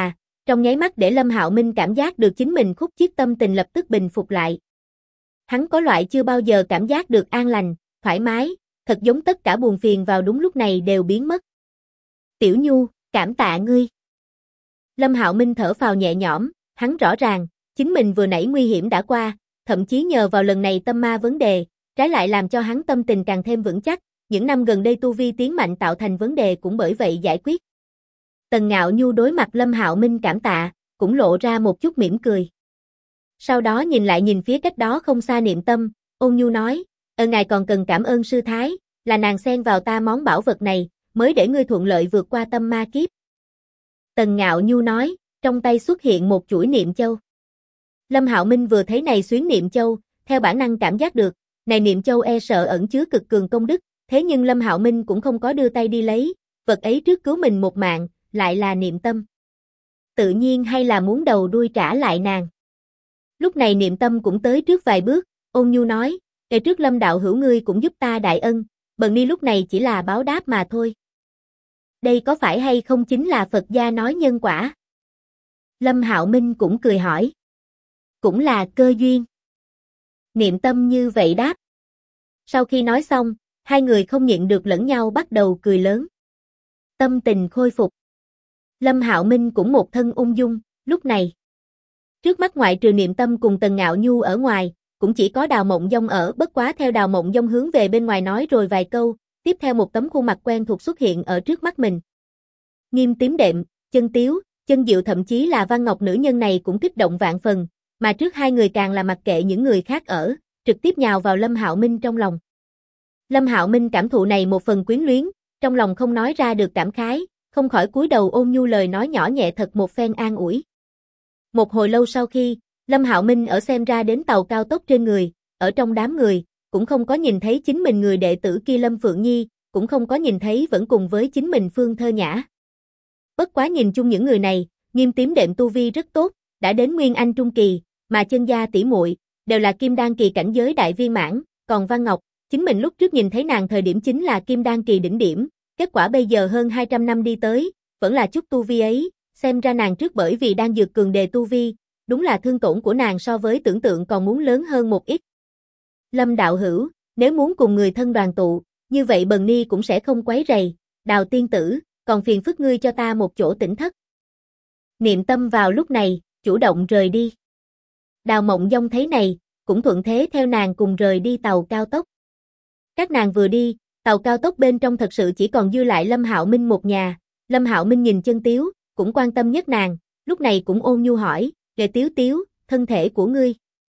trong nháy mắt để Lâm Hạo Minh cảm giác được chính mình khúc chiết tâm tình lập tức bình phục lại. Hắn có loại chưa bao giờ cảm giác được an lành, thoải mái, thật giống tất cả buồn phiền vào đúng lúc này đều biến mất. Tiểu Nhu, cảm tạ ngươi. Lâm Hạo Minh thở phào nhẹ nhõm, hắn rõ ràng, chính mình vừa nãy nguy hiểm đã qua, thậm chí nhờ vào lần này tâm ma vấn đề, trái lại làm cho hắn tâm tình càng thêm vững chắc, những năm gần đây tu vi tiến mạnh tạo thành vấn đề cũng bởi vậy giải quyết. Tần Ngạo Nhu đối mặt Lâm Hạo Minh cảm tạ, cũng lộ ra một chút mỉm cười. Sau đó nhìn phía cách đó không xa Niệm Tâm, ôn nhu nói, ngài còn cần cảm ơn sư thái, là nàng xen vào ta món bảo vật này, mới để ngươi thuận lợi vượt qua tâm ma kiếp. Tần Ngạo Nhu nói, trong tay xuất hiện một chuỗi niệm châu. Lâm Hạo Minh vừa thấy này xuyến niệm châu, theo bản năng cảm giác được, này niệm châu e sợ ẩn chứa cực cường công đức, thế nhưng Lâm Hạo Minh cũng không có đưa tay đi lấy, vật ấy trước cứu mình một mạng, lại là Niệm Tâm. Tự nhiên hay là muốn đầu đuôi trả lại nàng. Lúc này Niệm Tâm cũng tới trước vài bước, ôn nhu nói, ngày trước Lâm đạo hữu ngươi cũng giúp ta đại ân, bần ni lúc này chỉ là báo đáp mà thôi. Đây có phải hay không chính là Phật gia nói nhân quả? Lâm Hạo Minh cũng cười hỏi. Cũng là cơ duyên. Niệm Tâm như vậy đáp. Sau khi nói xong, hai người không nhịn được lẫn nhau bắt đầu cười lớn. Tâm tình khôi phục. Lâm Hạo Minh cũng một thân ung dung, lúc này. Trước mắt ngoại trừ Niệm Tâm cùng Tần Ngạo Nhu ở ngoài, cũng chỉ có Đào Mộng Dông ở, bất quá theo Đào Mộng Dông hướng về bên ngoài nói rồi vài câu, tiếp theo một tấm khuôn mặt quen thuộc xuất hiện ở trước mắt mình. Nghiêm Tím Đệm, Chân Tiếu, Chân Diệu thậm chí là Văn Ngọc nữ nhân này cũng kích động vạn phần, mà trước hai người càng là mặc kệ những người khác ở, trực tiếp nhào vào Lâm Hạo Minh trong lòng. Lâm Hạo Minh cảm thụ này một phần quyến luyến, trong lòng không nói ra được cảm khái, không khỏi cúi đầu ôn nhu lời nói nhỏ nhẹ thật một phen an ủi. Một hồi lâu sau khi, Lâm Hạo Minh ở xem ra đến tàu cao tốc trên người, ở trong đám người, cũng không có nhìn thấy chính mình người đệ tử kia Lâm Phượng Nhi, cũng không có nhìn thấy vẫn cùng với chính mình Phương Thơ Nhã. Bất quá nhìn chung những người này, Nghiêm Tím Đệm tu vi rất tốt, đã đến Nguyên Anh trung kỳ, mà Chân gia tỷ muội đều là Kim Đan kỳ cảnh giới đại viên mãn, còn Văn Ngọc, chính mình lúc trước nhìn thấy nàng thời điểm chính là Kim Đan kỳ đỉnh điểm, kết quả bây giờ hơn 200 năm đi tới, vẫn là chút tu vi ấy, xem ra nàng trước bởi vì đang dược cường đề tu vi, đúng là thương tổn của nàng so với tưởng tượng còn muốn lớn hơn một ít. Lâm đạo hữu, nếu muốn cùng người thân đoàn tụ, như vậy bần ni cũng sẽ không quấy rầy, Đào tiên tử, còn phiền phức ngươi cho ta một chỗ tĩnh thất. Niệm Tâm vào lúc này, chủ động rời đi. Đào Mộng Dông thấy này, cũng thuận thế theo nàng cùng rời đi tàu cao tốc. Các nàng vừa đi, tàu cao tốc bên trong thật sự chỉ còn dư lại Lâm Hạo Minh một nhà. Lâm Hạo Minh nhìn Chân Tiếu, cũng quan tâm nhất nàng, lúc này cũng ôn nhu hỏi, "Kìa Tiếu Tiếu, thân thể của ngươi?"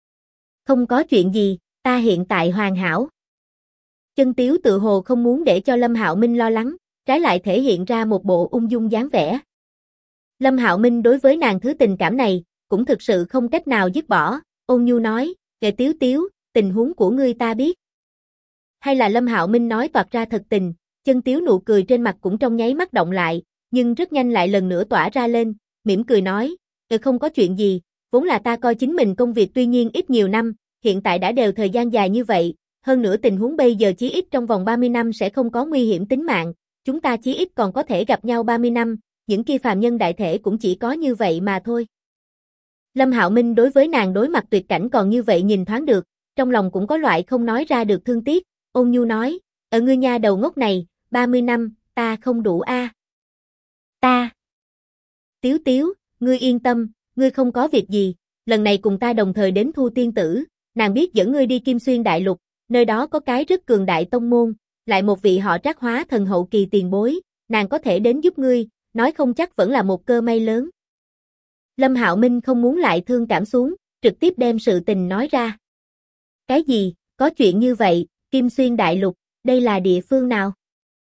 "Không có chuyện gì, ta hiện tại hoàn hảo." Chân Tiếu tự hồ không muốn để cho Lâm Hạo Minh lo lắng, trái lại thể hiện ra một bộ ung dung dáng vẻ. Lâm Hạo Minh đối với nàng thứ tình cảm này, cũng thực sự không cách nào dứt bỏ, ôn nhu nói, "Kìa Tiếu Tiếu, tình huống của ngươi ta biết." Hay là Lâm Hạo Minh nói toạc ra thật tình, Chân Tiếu nụ cười trên mặt cũng trong nháy mắt động lại, nhưng rất nhanh lại lần nữa tỏa ra lên, mỉm cười nói, không có chuyện gì, vốn là ta coi chính mình công việc tuy nhiên ít nhiều năm, hiện tại đã đều thời gian dài như vậy, hơn nữa tình huống bây giờ chí ít trong vòng 30 năm sẽ không có nguy hiểm tính mạng, chúng ta chí ít còn có thể gặp nhau 30 năm, những kia phàm nhân đại thể cũng chỉ có như vậy mà thôi." Lâm Hạo Minh đối với nàng đối mặt tuyệt cảnh còn như vậy nhìn thoáng được, trong lòng cũng có loại không nói ra được thương tiếc, ôn nhu nói, "Ở ngươi nha đầu ngốc này, 30 năm, ta không đủ a." "Ta." "Tiếu Tiếu, ngươi yên tâm, ngươi không có việc gì, lần này cùng ta đồng thời đến Thu Tiên Tử, nàng biết dẫn ngươi đi Kim Xuyên Đại Lục, nơi đó có cái rất cường đại tông môn, lại một vị họ Trác hóa thần hậu kỳ tiền bối, nàng có thể đến giúp ngươi, nói không chắc vẫn là một cơ may lớn." Lâm Hạo Minh không muốn lại thương cảm xuống, trực tiếp đem sự tình nói ra. "Cái gì, có chuyện như vậy, Kim Xuyên Đại Lục, đây là địa phương nào?"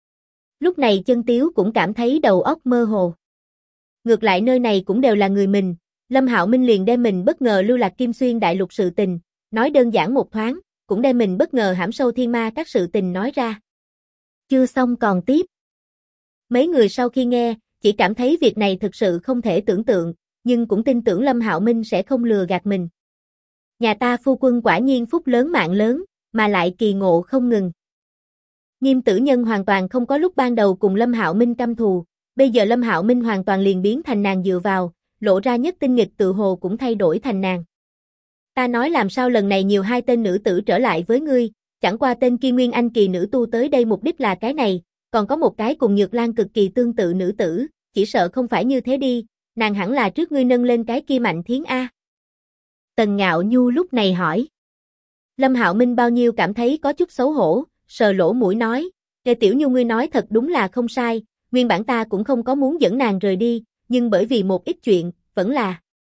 Lúc này Chân Tiếu cũng cảm thấy đầu óc mơ hồ. Ngược lại nơi này cũng đều là người mình, Lâm Hạo Minh liền đem mình bất ngờ lưu lạc Kim Xuyên Đại Lục sự tình, nói đơn giản một thoáng, cũng đem mình bất ngờ hãm sâu thiên ma các sự tình nói ra. Chưa xong còn tiếp. Mấy người sau khi nghe, chỉ cảm thấy việc này thực sự không thể tưởng tượng, nhưng cũng tin tưởng Lâm Hạo Minh sẽ không lừa gạt mình. Nhà ta phu quân quả nhiên phúc lớn mạng lớn, mà lại kỳ ngộ không ngừng. Nghiêm Tử Nhân hoàn toàn không có lúc ban đầu cùng Lâm Hạo Minh căm thù, bây giờ Lâm Hạo Minh hoàn toàn liền biến thành nàng dựa vào, lộ ra nhất tinh nghịch tự hồ cũng thay đổi thành nàng. Ta nói làm sao lần này nhiều hai tên nữ tử trở lại với ngươi, chẳng qua tên kia Nguyên Anh kỳ nữ tu tới đây mục đích là cái này, còn có một cái cùng Nhược Lan cực kỳ tương tự nữ tử, chỉ sợ không phải như thế đi, nàng hẳn là trước ngươi nâng lên cái kia Mạnh Thiến A. Tần Ngạo Nhu lúc này hỏi. Lâm Hạo Minh bao nhiêu cảm thấy có chút xấu hổ, sờ lỗ mũi nói, Lê Tiểu Nhu ngươi nói thật đúng là không sai, nguyên bản ta cũng không có muốn dẫn nàng rời đi, nhưng bởi vì một ít chuyện, vẫn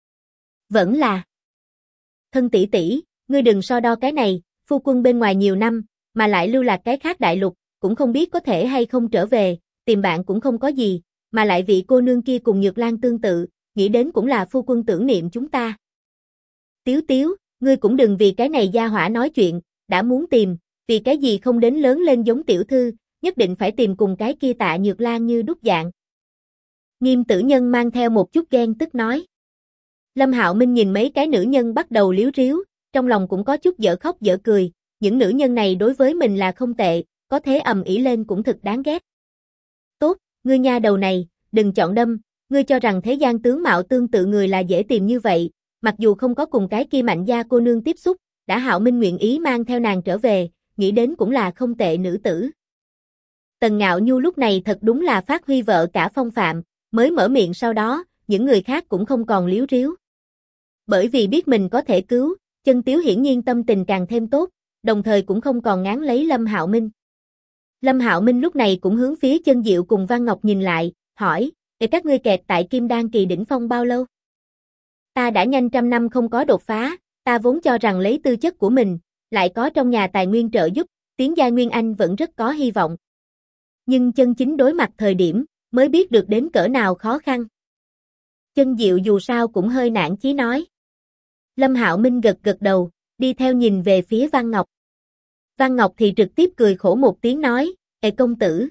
là. Thân tỷ tỷ, ngươi đừng so đo cái này, phu quân bên ngoài nhiều năm, mà lại lưu lạc cái khác đại lục, cũng không biết có thể hay không trở về, tìm bạn cũng không có gì, mà lại vị cô nương kia cùng Nhược Lan tương tự, nghĩ đến cũng là phu quân tưởng niệm chúng ta. Tiếu Tiếu, ngươi cũng đừng vì cái này gia hỏa nói chuyện, đã muốn tìm, vì cái gì không đến lớn lên giống tiểu thư, nhất định phải tìm cùng cái kia Tạ Nhược Lan như đúc dạng. Nghiêm Tử Nhân mang theo một chút ghen tức nói. Lâm Hạo Minh nhìn mấy cái nữ nhân bắt đầu liếu riếu, trong lòng cũng có chút dở khóc dở cười, những nữ nhân này đối với mình là không tệ, có thế ầm ĩ lên cũng thực đáng ghét. Tốt, ngươi nha đầu này, đừng chọn đâm, ngươi cho rằng thế gian tướng mạo tương tự người là dễ tìm như vậy, mặc dù không có cùng cái kia Mạnh gia cô nương tiếp xúc, đã Hạo Minh nguyện ý mang theo nàng trở về, nghĩ đến cũng là không tệ nữ tử. Tần Ngạo Nhu lúc này thật đúng là phát huy vợ cả phong phạm, mới mở miệng sau đó, những người khác cũng không còn liếu riếu. Bởi vì biết mình có thể cứu, Chân Tiếu hiển nhiên tâm tình càng thêm tốt, đồng thời cũng không còn ngán lấy Lâm Hạo Minh. Lâm Hạo Minh lúc này cũng hướng phía Chân Diệu cùng Văn Ngọc nhìn lại, hỏi, để các ngươi kẹt tại Kim Đan kỳ đỉnh phong bao lâu? Ta đã nhanh 100 năm không có đột phá, ta vốn cho rằng lấy tư chất của mình, lại có trong nhà tài nguyên trợ giúp, tiến giai Nguyên Anh vẫn rất có hy vọng. Nhưng chân chính đối mặt thời điểm, mới biết được đến cỡ nào khó khăn. Chân Diệu dù sao cũng hơi nản chí nói. Lâm Hạo Minh gật gật đầu, đi theo nhìn về phía Văn Ngọc. Văn Ngọc thì trực tiếp cười khổ một tiếng nói, Ê công tử,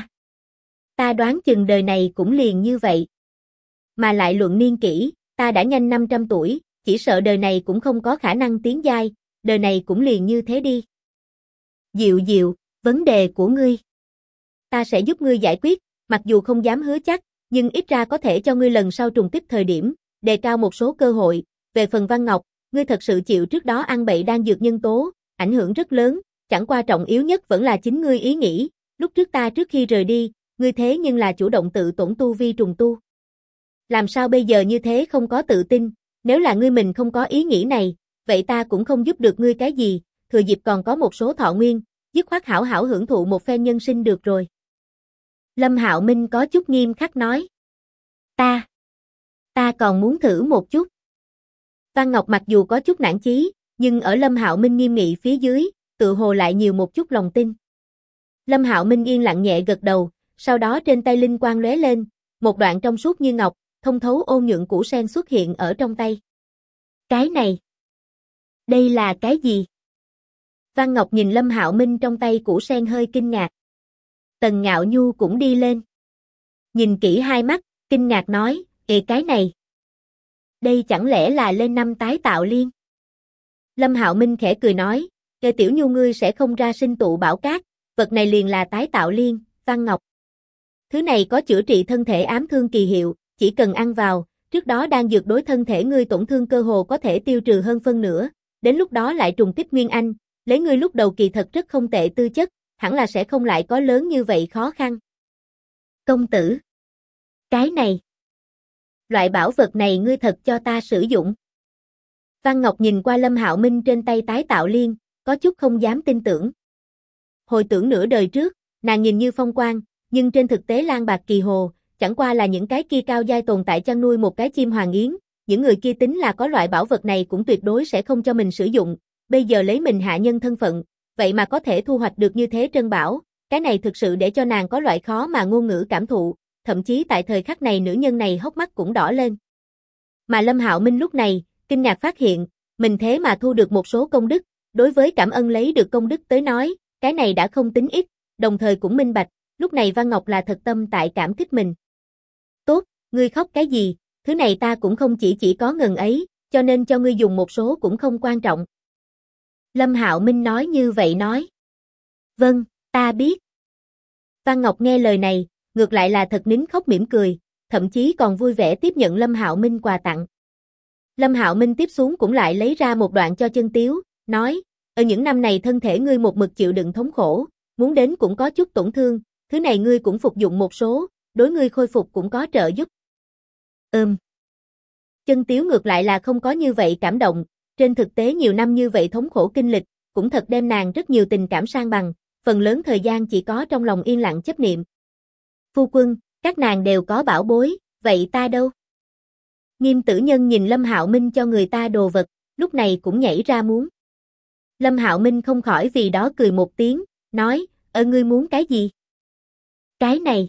ta đoán chừng đời này cũng liền như vậy. Mà lại luận niên kỷ, ta đã nhanh 500 tuổi, chỉ sợ đời này cũng không có khả năng tiến giai, đời này cũng liền như thế đi. Diệu Diệu, vấn đề của ngươi. Ta sẽ giúp ngươi giải quyết, mặc dù không dám hứa chắc, nhưng ít ra có thể cho ngươi lần sau trùng kích thời điểm, đề cao một số cơ hội. Về phần Văn Ngọc, ngươi thật sự chịu trước đó ăn bậy đan dược nhân tố, ảnh hưởng rất lớn, chẳng qua trọng yếu nhất vẫn là chính ngươi ý nghĩ, lúc trước ta trước khi rời đi, ngươi thế nhưng là chủ động tự tổn tu vi trùng tu. Làm sao bây giờ như thế không có tự tin, nếu là ngươi mình không có ý nghĩ này, vậy ta cũng không giúp được ngươi cái gì, thừa dịp còn có một số thọ nguyên, dứt khoát hảo hảo hưởng thụ một phen nhân sinh được rồi. Lâm Hạo Minh có chút nghiêm khắc nói. Ta còn muốn thử một chút. Văn Ngọc mặc dù có chút nản chí, nhưng ở Lâm Hạo Minh nghiêm nghị phía dưới, tự hồ lại nhiều một chút lòng tin. Lâm Hạo Minh yên lặng nhẹ gật đầu, sau đó trên tay linh quang lóe lên, một đoạn trong suốt như ngọc, thông thấu ôn nhuận củ sen xuất hiện ở trong tay. Cái này, đây là cái gì? Văn Ngọc nhìn Lâm Hạo Minh trong tay củ sen hơi kinh ngạc. Tần Ngạo Nhu cũng đi lên. Nhìn kỹ hai mắt, kinh ngạc nói, Ê cái này. Đây chẳng lẽ là lên năm tái tạo liên? Lâm Hạo Minh khẽ cười nói, Ê Tiểu Nhu ngươi sẽ không ra sinh tụ bảo cát, vật này liền là tái tạo liên, Văn Ngọc. Thứ này có chữa trị thân thể ám thương kỳ hiệu, chỉ cần ăn vào, trước đó đang dược đối thân thể ngươi tổn thương cơ hồ có thể tiêu trừ hơn phân nửa, đến lúc đó lại trùng kích Nguyên Anh, lấy ngươi lúc đầu kỳ thật rất không tệ tư chất, hẳn là sẽ không lại có lớn như vậy khó khăn. Công tử, cái này, loại bảo vật này ngươi thật cho ta sử dụng. Văn Ngọc nhìn qua Lâm Hạo Minh trên tay tái tạo liên, có chút không dám tin tưởng. Hồi tưởng nửa đời trước, nàng nhìn như phong quang, nhưng trên thực tế lang bạc kỳ hồ, chẳng qua là những cái kia cao giai tồn tại chăn nuôi một cái chim hoàng yến, những người kia tính là có loại bảo vật này cũng tuyệt đối sẽ không cho mình sử dụng, bây giờ lấy mình hạ nhân thân phận, vậy mà có thể thu hoạch được như thế trân bảo, cái này thực sự để cho nàng có loại khó mà ngôn ngữ cảm thụ, thậm chí tại thời khắc này nữ nhân này hốc mắt cũng đỏ lên. Mà Lâm Hạo Minh lúc này, kinh ngạc phát hiện, mình thế mà thu được một số công đức, đối với cảm ơn lấy được công đức tới nói, cái này đã không tính ít, đồng thời cũng minh bạch, lúc này Văn Ngọc là thật tâm tại cảm kích mình. Tốt, ngươi khóc cái gì, thứ này ta cũng không chỉ có ngần ấy, cho nên cho ngươi dùng một số cũng không quan trọng. Lâm Hạo Minh nói như vậy nói. Vâng, ta biết. Văn Ngọc nghe lời này, ngược lại là thật nín khóc mỉm cười, thậm chí còn vui vẻ tiếp nhận Lâm Hạo Minh quà tặng. Lâm Hạo Minh tiếp xuống cũng lại lấy ra một đoạn cho Chân Tiếu, nói, ở những năm này thân thể ngươi một mực chịu đựng thống khổ, muốn đến cũng có chút tổn thương, thứ này ngươi cũng phục dụng một số, đối ngươi khôi phục cũng có trợ giúp. Chân Tiếu ngược lại là không có như vậy cảm động, trên thực tế nhiều năm như vậy thống khổ kinh lịch, cũng thật đem nàng rất nhiều tình cảm san bằng, phần lớn thời gian chỉ có trong lòng yên lặng chấp niệm. Phu quân, các nàng đều có bảo bối, vậy ta đâu? Nghiêm Tử Nhân nhìn Lâm Hạo Minh cho người ta đồ vật, lúc này cũng nhảy ra muốn. Lâm Hạo Minh không khỏi vì đó cười một tiếng, nói, ngươi muốn cái gì? Cái này.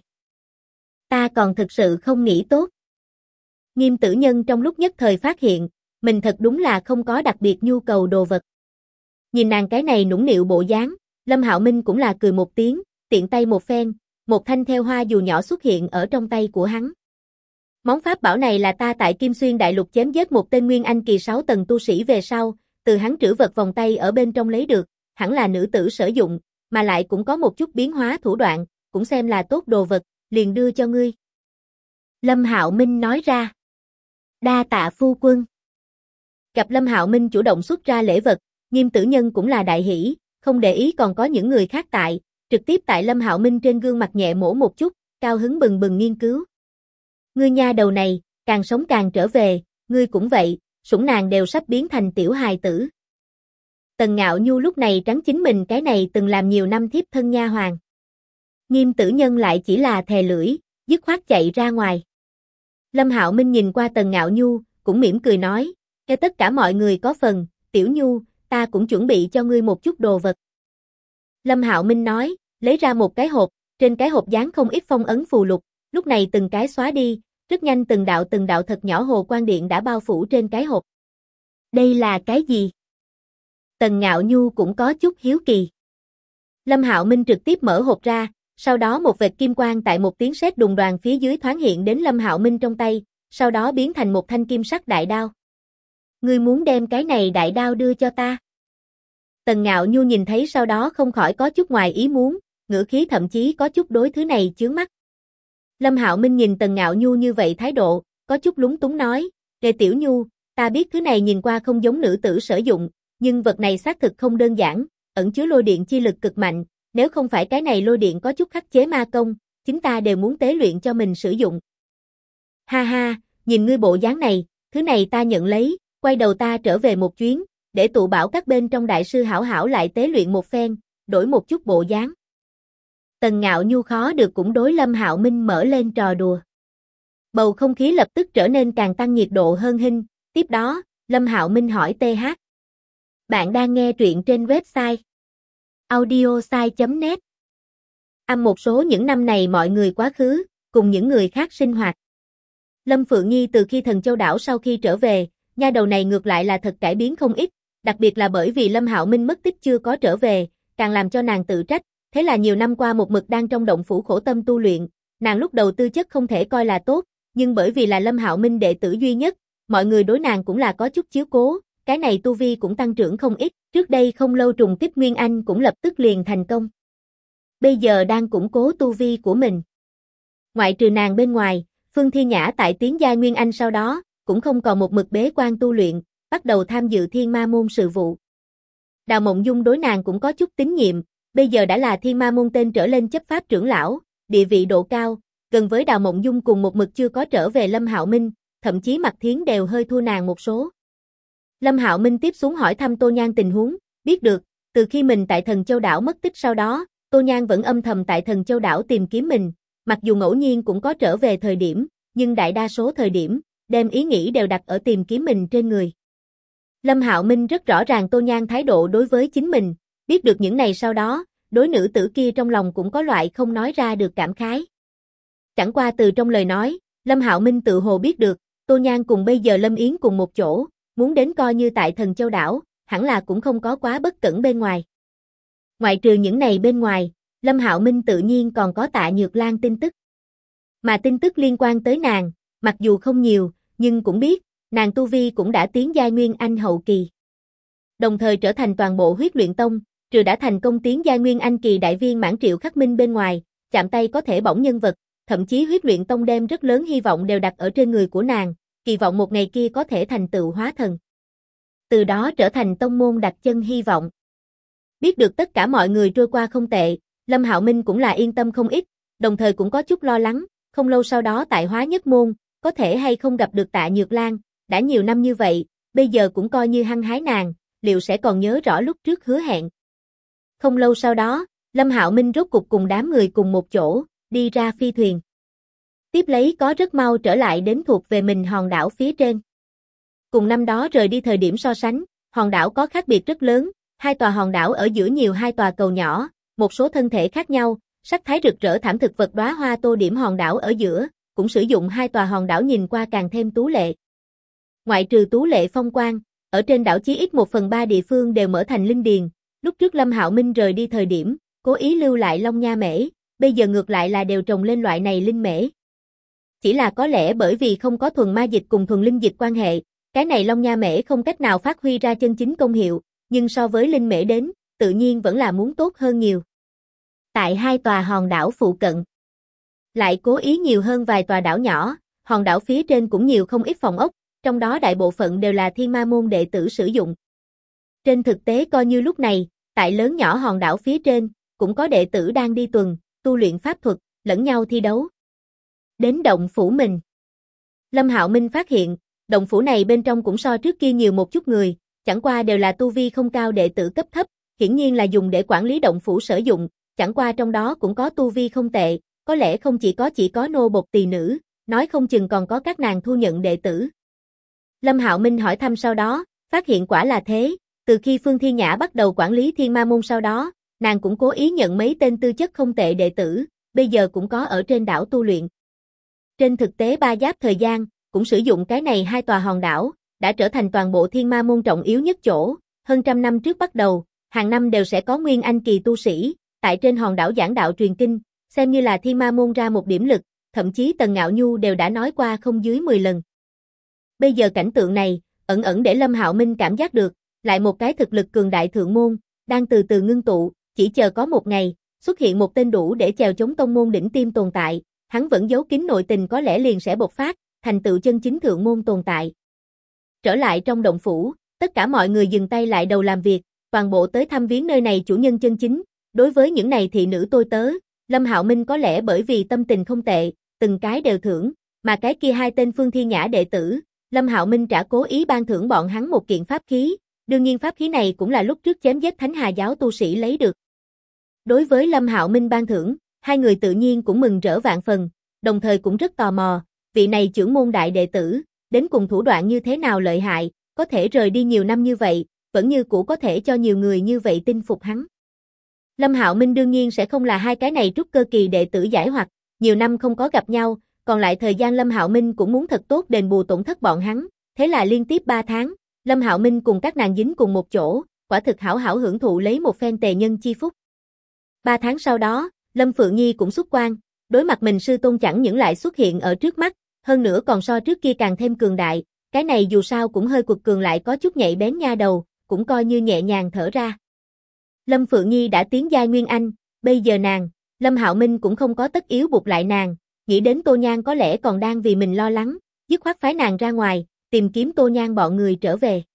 Ta còn thực sự không nghĩ tốt. Nghiêm Tử Nhân trong lúc nhất thời phát hiện, mình thật đúng là không có đặc biệt nhu cầu đồ vật. Nhìn nàng cái này nũng nịu bộ dáng, Lâm Hạo Minh cũng là cười một tiếng, tiện tay một phen, một thanh theo hoa dù nhỏ xuất hiện ở trong tay của hắn. Món pháp bảo này là ta tại Kim Xuyên Đại Lục chém giết một tên Nguyên Anh kỳ 6 tầng tu sĩ về sau, từ hắn trữ vật vòng tay ở bên trong lấy được, hẳn là nữ tử sử dụng, mà lại cũng có một chút biến hóa thủ đoạn, cũng xem là tốt đồ vật, liền đưa cho ngươi. Lâm Hạo Minh nói ra. Đa tạ phu quân. Gặp Lâm Hạo Minh chủ động xuất ra lễ vật, Nghiêm Tử Nhân cũng là đại hỉ, không để ý còn có những người khác tại, trực tiếp tại Lâm Hạo Minh trên gương mặt nhẹ mổ một chút, cao hứng bừng bừng nghiên cứu. Ngươi nha đầu này, càng sống càng trở về, ngươi cũng vậy, sủng nàng đều sắp biến thành tiểu hài tử. Tần Ngạo Nhu lúc này trắng chính mình cái này từng làm nhiều năm thiếp thân nha hoàn. Nghiêm Tử Nhân lại chỉ là thè lưỡi, dứt khoát chạy ra ngoài. Lâm Hạo Minh nhìn qua Tần Ngạo Nhu, cũng mỉm cười nói, cho tất cả mọi người có phần, Tiểu Nhu, ta cũng chuẩn bị cho ngươi một chút đồ vật. Lâm Hạo Minh nói, lấy ra một cái hộp, trên cái hộp dán không ít phong ấn phù lục, lúc này từng cái xóa đi, rất nhanh từng đạo thật nhỏ hồ quang điện đã bao phủ trên cái hộp. Đây là cái gì? Tần Ngạo Nhu cũng có chút hiếu kỳ. Lâm Hạo Minh trực tiếp mở hộp ra, sau đó một vệt kim quang tại một tiếng sét đùng đoàng phía dưới thoáng hiện đến Lâm Hạo Minh trong tay, sau đó biến thành một thanh kim sắc đại đao. Ngươi muốn đem cái này đại đao đưa cho ta? Tần Ngạo Nhu nhìn thấy sau đó không khỏi có chút ngoài ý muốn, ngữ khí thậm chí có chút đối thứ này chướng mắt. Lâm Hạo Minh nhìn Tần Ngạo Nhu như vậy thái độ, có chút lúng túng nói, Đề Tiểu Nhu, ta biết thứ này nhìn qua không giống nữ tử sử dụng, nhưng vật này xác thực không đơn giản, ẩn chứa lôi điện chi lực cực mạnh, nếu không phải cái này lôi điện có chút khắc chế ma công, chúng ta đều muốn tế luyện cho mình sử dụng. Ha ha, nhìn ngươi bộ dáng này, thứ này ta nhận lấy, quay đầu ta trở về một chuyến, để tụ bảo các bên trong đại sư hảo hảo lại tế luyện một phen, đổi một chút bộ dáng. Tần Ngạo Nhu khó được cũng đối Lâm Hạo Minh mở lên trò đùa. Bầu không khí lập tức trở nên càng tăng nhiệt độ hơn hinh, tiếp đó, Lâm Hạo Minh hỏi TH. Bạn đang nghe truyện trên website audiosai.net. Một số những năm này mọi người quá khứ, cùng những người khác sinh hoạt. Lâm Phượng Nhi từ khi Thần Châu đảo sau khi trở về, nha đầu này ngược lại là thật cải biến không ít, đặc biệt là bởi vì Lâm Hạo Minh mất tích chưa có trở về, càng làm cho nàng tự trách, thế là nhiều năm qua một mực đang trong động phủ khổ tâm tu luyện, nàng lúc đầu tư chất không thể coi là tốt, nhưng bởi vì là Lâm Hạo Minh đệ tử duy nhất, mọi người đối nàng cũng là có chút chiếu cố, cái này tu vi cũng tăng trưởng không ít, trước đây không lâu trùng kích Nguyên Anh cũng lập tức liền thành công. Bây giờ đang củng cố tu vi của mình. Ngoại trừ nàng bên ngoài, Phương Thi Nhã tại tiến giai Nguyên Anh sau đó, cũng không còn một mực bế quan tu luyện, bắt đầu tham dự Thiên Ma môn sự vụ. Đào Mộng Dung đối nàng cũng có chút tín nhiệm, bây giờ đã là Thiên Ma môn tên trở lên chấp pháp trưởng lão, địa vị độ cao, gần với Đào Mộng Dung cùng một mực chưa có trở về Lâm Hạo Minh, thậm chí Mạc Thiến đều hơi thua nàng một số. Lâm Hạo Minh tiếp xuống hỏi thăm Tô Nhan tình huống, biết được, từ khi mình tại Thần Châu đảo mất tích sau đó, Tô Nhan vẫn âm thầm tại Thần Châu đảo tìm kiếm mình, mặc dù ngẫu nhiên cũng có trở về thời điểm, nhưng đại đa số thời điểm, đem ý nghĩ đều đặt ở tìm kiếm mình trên người. Lâm Hạo Minh rất rõ ràng Tô Nhan thái độ đối với chính mình, biết được những này sau đó, đối nữ tử kia trong lòng cũng có loại không nói ra được cảm khái. Chẳng qua từ trong lời nói, Lâm Hạo Minh tự hồ biết được, Tô Nhan cùng bây giờ Lâm Yến cùng một chỗ, muốn đến coi như tại Thần Châu đảo, hẳn là cũng không có quá bất cẩn bên ngoài. Ngoại trừ những này bên ngoài, Lâm Hạo Minh tự nhiên còn có Tạ Nhược Lan tin tức. Mà tin tức liên quan tới nàng, mặc dù không nhiều, nhưng cũng biết, nàng tu vi cũng đã tiến giai Nguyên Anh hậu kỳ. Đồng thời trở thành toàn bộ Huyết Luyện Tông, trừ đã thành công tiến giai Nguyên Anh kỳ đại viên mãn Triệu Khắc Minh bên ngoài, chạm tay có thể bỏng nhân vật, thậm chí huyết luyện tông đem rất lớn hy vọng đều đặt ở trên người của nàng, kỳ vọng một ngày kia có thể thành tựu hóa thần. Từ đó trở thành tông môn đặt chân hy vọng. Biết được tất cả mọi người trôi qua không tệ, Lâm Hạo Minh cũng là yên tâm không ít, đồng thời cũng có chút lo lắng, không lâu sau đó tại Hóa Nhất Môn, có thể hay không gặp được Tạ Nhược Lan, đã nhiều năm như vậy, bây giờ cũng coi như hăng hái nàng, liệu sẽ còn nhớ rõ lúc trước hứa hẹn. Không lâu sau đó, Lâm Hạo Minh rốt cục cùng đám người cùng một chỗ, đi ra phi thuyền. Tiếp lấy có rất mau trở lại đến thuộc về mình hòn đảo phía trên. Cùng năm đó rời đi thời điểm so sánh, hòn đảo có khác biệt rất lớn, hai tòa hòn đảo ở giữa nhiều hai tòa cầu nhỏ, một số thân thể khác nhau, sắc thái rực rỡ thảm thực vật đóa hoa tô điểm hòn đảo ở giữa, cũng sử dụng hai tòa hòn đảo nhìn qua càng thêm tú lệ. Ngoại trừ tú lệ phong quang, ở trên đảo chí ít 1/3 địa phương đều mở thành linh điền, lúc trước Lâm Hạo Minh rời đi thời điểm, cố ý lưu lại Long Nha Mễ, bây giờ ngược lại là đều trồng lên loại này linh mễ. Chỉ là có lẽ bởi vì không có thuần ma dịch cùng thuần linh dịch quan hệ, cái này Long Nha Mễ không cách nào phát huy ra chân chính công hiệu, nhưng so với linh mễ đến, tự nhiên vẫn là muốn tốt hơn nhiều. Tại hai tòa hòn đảo phụ cận, lại cố ý nhiều hơn vài tòa đảo nhỏ, hòn đảo phía trên cũng nhiều không ít phòng ốc, trong đó đại bộ phận đều là Thiên Ma môn đệ tử sử dụng. Trên thực tế coi như lúc này, tại lớn nhỏ hòn đảo phía trên, cũng có đệ tử đang đi tuần, tu luyện pháp thuật, lẫn nhau thi đấu. Đến động phủ mình. Lâm Hạo Minh phát hiện, động phủ này bên trong cũng so trước kia nhiều một chút người, chẳng qua đều là tu vi không cao đệ tử cấp thấp, hiển nhiên là dùng để quản lý động phủ sử dụng, chẳng qua trong đó cũng có tu vi không tệ, có lẽ không chỉ có nô bộc tỳ nữ, nói không chừng còn có các nàng thu nhận đệ tử. Lâm Hạo Minh hỏi thăm sau đó, phát hiện quả là thế, từ khi Phương Thiên Nhã bắt đầu quản lý Thiên Ma môn sau đó, nàng cũng cố ý nhận mấy tên tư chất không tệ đệ tử, bây giờ cũng có ở trên đảo tu luyện. Trên thực tế ba giáp thời gian, cũng sử dụng cái này hai tòa hòn đảo, đã trở thành toàn bộ Thiên Ma môn trọng yếu nhất chỗ, hơn trăm năm trước bắt đầu, hàng năm đều sẽ có nguyên anh kỳ tu sĩ, tại trên hòn đảo giảng đạo truyền kinh, xem như là Thiên Ma môn ra một điểm lực, thậm chí Tần Ngạo Nhu đều đã nói qua không dưới 10 lần. Bây giờ cảnh tượng này, ẩn ẩn để Lâm Hạo Minh cảm giác được, lại một cái thực lực cường đại thượng môn, đang từ từ ngưng tụ, chỉ chờ có một ngày, xuất hiện một tên đủ để chèo chống tông môn đỉnh tiêm tồn tại, hắn vẫn giấu kín nội tình có lẽ liền sẽ bộc phát, thành tựu chân chính thượng môn tồn tại. Trở lại trong động phủ, tất cả mọi người dừng tay lại đầu làm việc, toàn bộ tới thăm viếng nơi này chủ nhân chân chính, đối với những này thị nữ tôi tớ, Lâm Hạo Minh có lẽ bởi vì tâm tình không tệ, từng cái đều thưởng, mà cái kia hai tên Phương Thiên Nhã đệ tử, Lâm Hạo Minh trả cố ý ban thưởng bọn hắn một kiện pháp khí, đương nhiên pháp khí này cũng là lúc trước chém giết Thánh Hà giáo tu sĩ lấy được. Đối với Lâm Hạo Minh ban thưởng, hai người tự nhiên cũng mừng rỡ vạn phần, đồng thời cũng rất tò mò, vị này trưởng môn đại đệ tử, đến cùng thủ đoạn như thế nào lợi hại, có thể rời đi nhiều năm như vậy, vẫn như cũ có thể cho nhiều người như vậy tin phục hắn. Lâm Hạo Minh đương nhiên sẽ không là hai cái này trúc cơ kỳ đệ tử giải hoặc, nhiều năm không có gặp nhau, còn lại thời gian Lâm Hạo Minh cũng muốn thật tốt đền bù tổn thất bọn hắn, thế là liên tiếp 3 tháng, Lâm Hạo Minh cùng các nàng dính cùng một chỗ, quả thực hảo hảo hưởng thụ lấy một phen tề nhân chi phúc. 3 tháng sau đó, Lâm Phượng Nhi cũng xuất quan, đối mặt mình sư tôn chẳng những lại xuất hiện ở trước mắt, hơn nữa còn so trước kia càng thêm cường đại, cái này dù sao cũng hơi quật cường lại có chút nhạy bén nha đầu, cũng coi như nhẹ nhàng thở ra. Lâm Phượng Nhi đã tiến giai Nguyên Anh, bây giờ nàng, Lâm Hạo Minh cũng không có tất yếu buộc lại nàng, nghĩ đến Tô Nhan có lẽ còn đang vì mình lo lắng, dứt khoát phái nàng ra ngoài, tìm kiếm Tô Nhan bọn người trở về.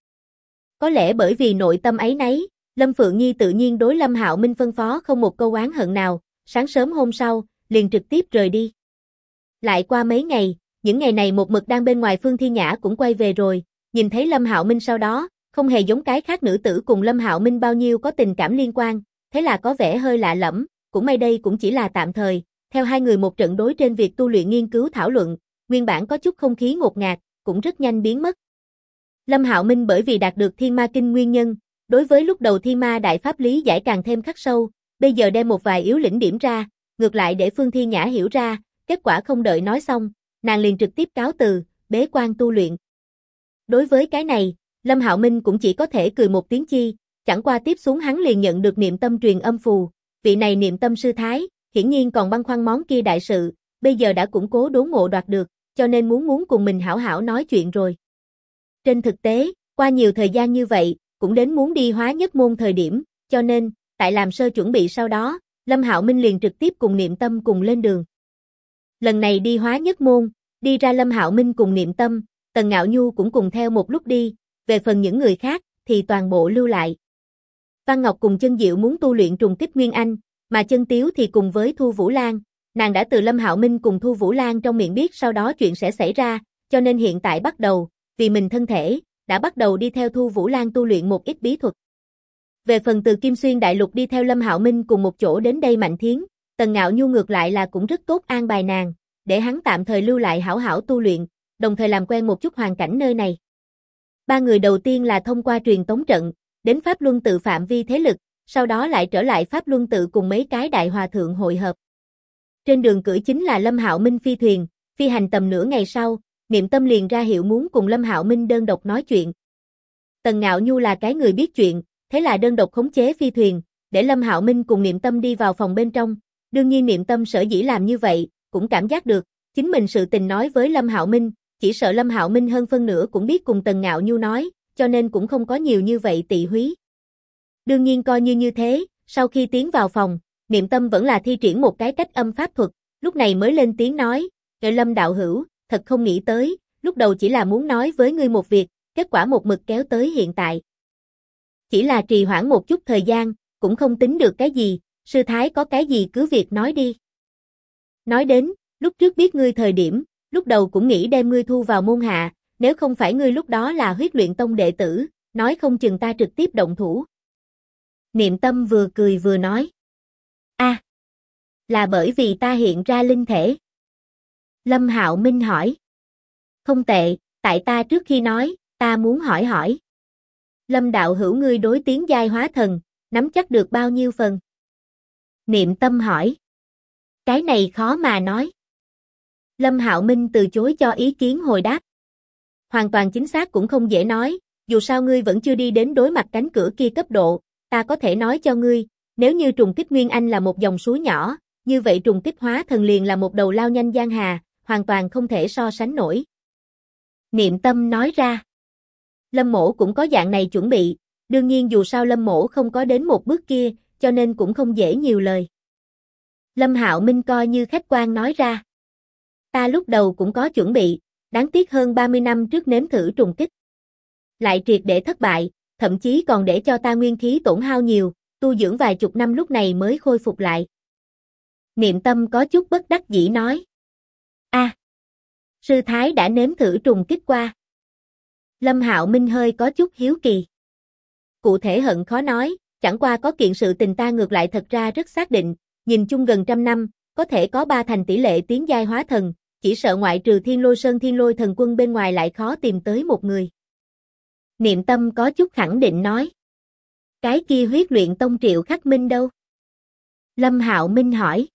Có lẽ bởi vì nội tâm ấy nấy, Lâm Phượng Nhi tự nhiên đối Lâm Hạo Minh phân phó không một câu oán hận nào, sáng sớm hôm sau, liền trực tiếp rời đi. Lại qua mấy ngày, những ngày này một mực đang bên ngoài Phương Thiên Nhã cũng quay về rồi, nhìn thấy Lâm Hạo Minh sau đó, không hề giống cái khác nữ tử cùng Lâm Hạo Minh bao nhiêu có tình cảm liên quan, thế là có vẻ hơi lạ lẫm, cũng may đây cũng chỉ là tạm thời, theo hai người một trận đối trên việc tu luyện nghiên cứu thảo luận, nguyên bản có chút không khí ngột ngạt, cũng rất nhanh biến mất. Lâm Hạo Minh bởi vì đạt được Thiên Ma Kinh nguyên nhân, đối với lúc đầu Thiên Ma đại pháp lý giải càng thêm khắc sâu, bây giờ đem một vài yếu lĩnh điểm ra, ngược lại để Phương Thiên Nhã hiểu ra, kết quả không đợi nói xong, nàng liền trực tiếp cáo từ, bế quan tu luyện. Đối với cái này, Lâm Hạo Minh cũng chỉ có thể cười một tiếng chi, chẳng qua tiếp xuống hắn liền nhận được niệm tâm truyền âm phù, vị này niệm tâm sư thái, hiển nhiên còn băn khoăn món kia đại sự, bây giờ đã củng cố đốn ngộ đoạt được, cho nên muốn cùng mình hảo hảo nói chuyện rồi. Trên thực tế, qua nhiều thời gian như vậy, cũng đến muốn đi Hóa Nhất môn thời điểm, cho nên, tại làm sơ chuẩn bị sau đó, Lâm Hạo Minh liền trực tiếp cùng niệm tâm cùng lên đường. Lần này đi Hóa Nhất Môn, đi ra Lâm Hạo Minh cùng Niệm Tâm, Tần Ngạo Nhu cũng cùng theo một lúc đi, về phần những người khác thì toàn bộ lưu lại. Văn Ngọc cùng Chân Diệu muốn tu luyện trùng kích Nguyên Anh, mà Chân Tiếu thì cùng với Thu Vũ Lan, nàng đã từ Lâm Hạo Minh cùng Thu Vũ Lan trong miệng biết sau đó chuyện sẽ xảy ra, cho nên hiện tại bắt đầu, vì mình thân thể, đã bắt đầu đi theo Thu Vũ Lan tu luyện một ít bí thuật. Về phần từ Kim Xuyên Đại Lục đi theo Lâm Hạo Minh cùng một chỗ đến đây Mạnh Thiến, Tần Ngạo Nhu ngược lại là cũng rất tốt an bài nàng, để hắn tạm thời lưu lại hảo hảo tu luyện, đồng thời làm quen một chút hoàn cảnh nơi này. Ba người đầu tiên là thông qua truyền tống trận, đến Pháp Luân Tự phạm vi thế lực, sau đó lại trở lại Pháp Luân Tự cùng mấy cái đại hòa thượng hội hợp. Trên đường cưỡi chính là Lâm Hạo Minh phi thuyền, phi hành tầm nửa ngày sau, Niệm Tâm liền ra hiệu muốn cùng Lâm Hạo Minh đơn độc nói chuyện. Tần Ngạo Nhu là cái người biết chuyện, thế là đơn độc khống chế phi thuyền, để Lâm Hạo Minh cùng Niệm Tâm đi vào phòng bên trong. Đương nhiên Niệm Tâm sở dĩ làm như vậy, cũng cảm giác được, chính mình sự tình nói với Lâm Hạo Minh, chỉ sợ Lâm Hạo Minh hơn phân nửa cũng biết cùng Tần Ngạo Nhu nói, cho nên cũng không có nhiều như vậy tị húy. Đương nhiên coi như thế, sau khi tiến vào phòng, Niệm Tâm vẫn là thi triển một cái cách âm pháp thuật, lúc này mới lên tiếng nói, Lâm đạo hữu, thật không nghĩ tới, lúc đầu chỉ là muốn nói với ngươi một việc, kết quả một mực kéo tới hiện tại. Chỉ là trì hoãn một chút thời gian, cũng không tính được cái gì, sư thái có cái gì cứ việc nói đi. Nói đến, lúc trước biết ngươi thời điểm, lúc đầu cũng nghĩ đem ngươi thu vào môn hạ, nếu không phải ngươi lúc đó là Huyết Luyện Tông đệ tử, nói không chừng ta trực tiếp động thủ. Niệm Tâm vừa cười vừa nói. Là bởi vì ta hiện ra linh thể. Lâm Hạo Minh hỏi. Không tệ, tại ta trước khi nói, ta muốn hỏi. Lâm đạo hữu ngươi đối tiến giai hóa thần, nắm chắc được bao nhiêu phần? Niệm Tâm hỏi. Cái này khó mà nói. Lâm Hạo Minh từ chối cho ý kiến hồi đáp. Hoàn toàn chính xác cũng không dễ nói, dù sao ngươi vẫn chưa đi đến đối mặt cánh cửa kia cấp độ, ta có thể nói cho ngươi, nếu như trùng kích Nguyên Anh là một dòng suối nhỏ, như vậy trùng kích hóa thần liền là một đầu lao nhanh giang hà, hoàn toàn không thể so sánh nổi. Niệm Tâm nói ra. Lâm mỗ cũng có dạng này chuẩn bị, đương nhiên dù sao Lâm mỗ không có đến một bước kia, cho nên cũng không dễ nhiều lời. Lâm Hạo Minh coi như khách quan nói ra. Ta lúc đầu cũng có chuẩn bị, đáng tiếc hơn 30 năm trước nếm thử trùng kích. Lại triệt để thất bại, thậm chí còn để cho ta nguyên khí tổn hao nhiều, tu dưỡng vài chục năm lúc này mới khôi phục lại. Niệm Tâm có chút bất đắc dĩ nói. Sư thái đã nếm thử trùng kích qua. Lâm Hạo Minh hơi có chút hiếu kỳ. Cụ thể hận khó nói, chẳng qua có kiện sự tình ta ngược lại thật ra rất xác định, nhìn chung gần trăm năm, có thể có 3 thành tỷ lệ tiến giai hóa thần, chỉ sợ ngoại trừ Thiên Lôi Sơn Thiên Lôi Thần Quân bên ngoài lại khó tìm tới một người. Niệm Tâm có chút khẳng định nói. Cái kia Huyết Luyện Tông Triệu Khắc Minh đâu? Lâm Hạo Minh hỏi.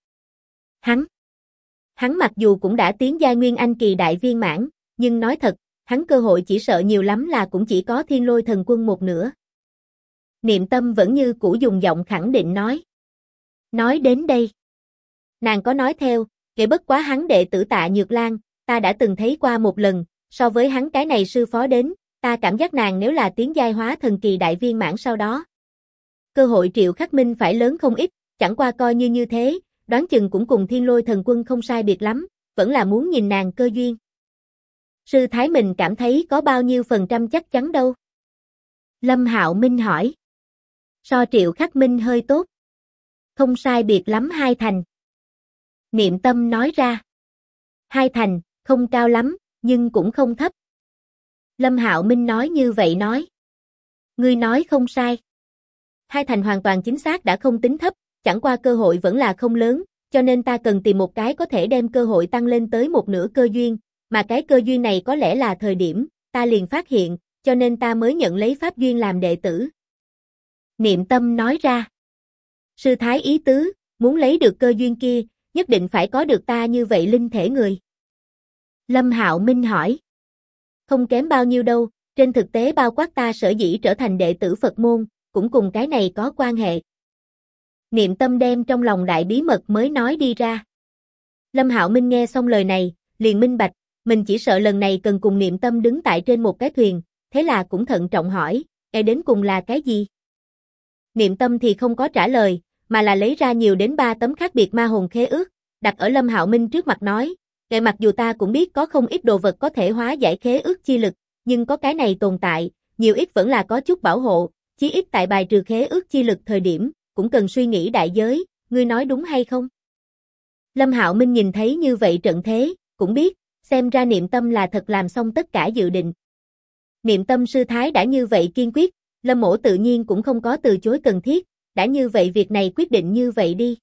Hắn mặc dù cũng đã tiến giai Nguyên Anh kỳ đại viên mãn, nhưng nói thật, hắn cơ hội chỉ sợ nhiều lắm là cũng chỉ có Thiên Lôi Thần Quân một nửa. Niệm Tâm vẫn như cũ dùng giọng khẳng định nói. Nói đến đây, nàng có nói theo, kể bất quá hắn đệ tử Tạ Nhược Lan, ta đã từng thấy qua một lần, so với hắn cái này sư phó đến, ta cảm giác nàng nếu là tiến giai hóa thần kỳ đại viên mãn sau đó. Cơ hội Triệu Khắc Minh phải lớn không ít, chẳng qua coi như thế, đoán chừng cũng cùng Thiên Lôi Thần Quân không sai biệt lắm, vẫn là muốn nhìn nàng cơ duyên. Sư thái mình cảm thấy có bao nhiêu % chắc chắn đâu? Lâm Hạo Minh hỏi. So Triệu Khắc Minh hơi tốt. Không sai biệt lắm 2 thành. Niệm Tâm nói ra. 2 thành, không cao lắm, nhưng cũng không thấp. Lâm Hạo Minh nói như vậy nói. Ngươi nói không sai. 2 thành hoàn toàn chính xác đã không tính thấp, chẳng qua cơ hội vẫn là không lớn, cho nên ta cần tìm một cái có thể đem cơ hội tăng lên tới một nửa cơ duyên, mà cái cơ duyên này có lẽ là thời điểm, ta liền phát hiện, cho nên ta mới nhận lấy Pháp Duyên làm đệ tử. Niệm Tâm nói ra. Sư thái ý tứ, muốn lấy được cơ duyên kia, nhất định phải có được ta như vậy linh thể người. Lâm Hạo Minh hỏi. Không kém bao nhiêu đâu, trên thực tế bao quát ta sở dĩ trở thành đệ tử Phật môn, cũng cùng cái này có quan hệ. Niệm Tâm đem trong lòng đại bí mật mới nói đi ra. Lâm Hạo Minh nghe xong lời này, liền minh bạch, mình chỉ sợ lần này cần cùng Niệm Tâm đứng tại trên một cái thuyền, thế là cũng thận trọng hỏi, đến cùng là cái gì? Niệm Tâm thì không có trả lời, mà là lấy ra nhiều đến 3 tấm khác biệt ma hồn khế ước, đặt ở Lâm Hạo Minh trước mặt nói, mặc dù ta cũng biết có không ít đồ vật có thể hóa giải khế ước chi lực, nhưng có cái này tồn tại, nhiều ít vẫn là có chút bảo hộ, chí ít tại bài trừ khế ước chi lực thời điểm, cũng cần suy nghĩ đại giới, ngươi nói đúng hay không? Lâm Hạo Minh nhìn thấy như vậy trận thế, cũng biết, xem ra Niệm Tâm là thật làm xong tất cả dự định. Niệm Tâm sư thái đã như vậy kiên quyết, Lâm Mỗ tự nhiên cũng không có từ chối cần thiết, đã như vậy việc này quyết định như vậy đi.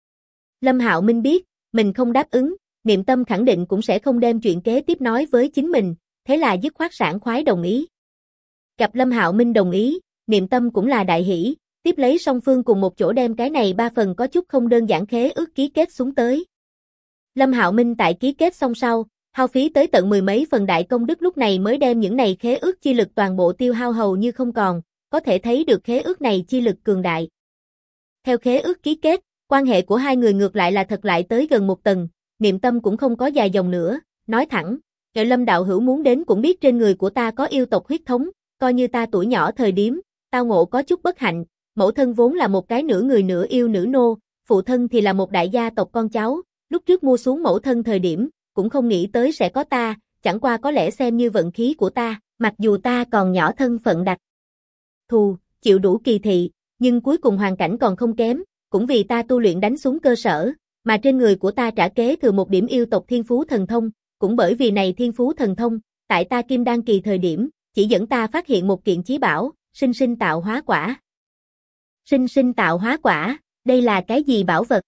Lâm Hạo Minh biết, mình không đáp ứng, Niệm Tâm khẳng định cũng sẽ không đem chuyện kế tiếp nói với chính mình, thế là dứt khoát sảng khoái đồng ý. Gặp Lâm Hạo Minh đồng ý, Niệm Tâm cũng là đại hỷ, tiếp lấy song phương cùng một chỗ đem cái này 3 phần có chút không đơn giản khế ước ký kết xuống tới. Lâm Hạo Minh tại ký kết xong sau, hao phí tới tận 10 mấy phần đại công đức lúc này mới đem những này khế ước chi lực toàn bộ tiêu hao hầu như không còn, có thể thấy được khế ước này chi lực cường đại. Theo khế ước ký kết, quan hệ của hai người ngược lại là thật lại tới gần một tầng, Niệm Tâm cũng không có dài dòng nữa, nói thẳng, Lâm đạo hữu muốn đến cũng biết trên người của ta có yêu tộc huyết thống, coi như ta tuổi nhỏ thời điểm, tao ngộ có chút bất hạnh, mẫu thân vốn là một cái nửa người nửa yêu nữ nô, phụ thân thì là một đại gia tộc con cháu, lúc trước mua xuống mẫu thân thời điểm, cũng không nghĩ tới sẽ có ta, chẳng qua có lẽ xem như vận khí của ta, mặc dù ta còn nhỏ thân phận đặc thù, chịu đủ kỳ thị, nhưng cuối cùng hoàn cảnh còn không kém, cũng vì ta tu luyện đánh xuống cơ sở, mà trên người của ta trả kế thừa một điểm yêu tộc thiên phú thần thông, cũng bởi vì này thiên phú thần thông, tại ta kim đan kỳ thời điểm, chỉ dẫn ta phát hiện một kiện chí bảo, sinh sinh tạo hóa quả. Sinh sinh tạo hóa quả, đây là cái gì bảo vật?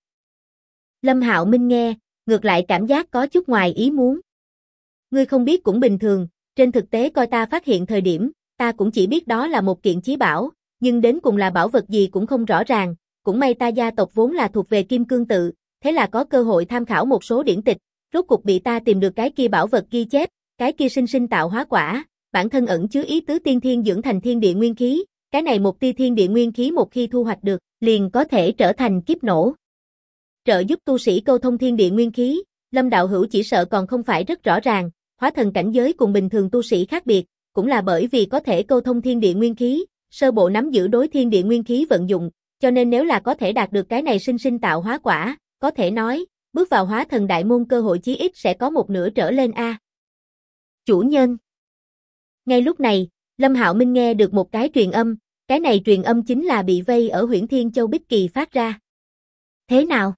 Lâm Hạo Minh nghe, ngược lại cảm giác có chút ngoài ý muốn. Ngươi không biết cũng bình thường, trên thực tế coi ta phát hiện thời điểm, ta cũng chỉ biết đó là một kiện chí bảo, nhưng đến cùng là bảo vật gì cũng không rõ ràng, cũng may ta gia tộc vốn là thuộc về Kim Cương tự, thế là có cơ hội tham khảo một số điển tịch, rốt cục bị ta tìm được cái kia bảo vật ghi chép, cái kia sinh sinh tạo hóa quả, bản thân ẩn chứa ý tứ tiên thiên dưỡng thành thiên địa nguyên khí, cái này một tia thiên địa nguyên khí một khi thu hoạch được, liền có thể trở thành kiếp nổ. Trợ giúp tu sĩ câu thông thiên địa nguyên khí, Lâm đạo hữu chỉ sợ còn không phải rất rõ ràng, hóa thần cảnh giới cùng bình thường tu sĩ khác biệt, cũng là bởi vì có thể câu thông thiên địa nguyên khí, sơ bộ nắm giữ đối thiên địa nguyên khí vận dụng, cho nên nếu là có thể đạt được cái này sinh sinh tạo hóa quả, có thể nói, bước vào hóa thần đại môn cơ hội chí ít sẽ có một nửa trở lên a. Chủ nhân. Ngay lúc này, Lâm Hạo Minh nghe được một cái truyền âm, cái này truyền âm chính là bị vây ở Huyễn Thiên Châu Bích Kỳ phát ra. Thế nào?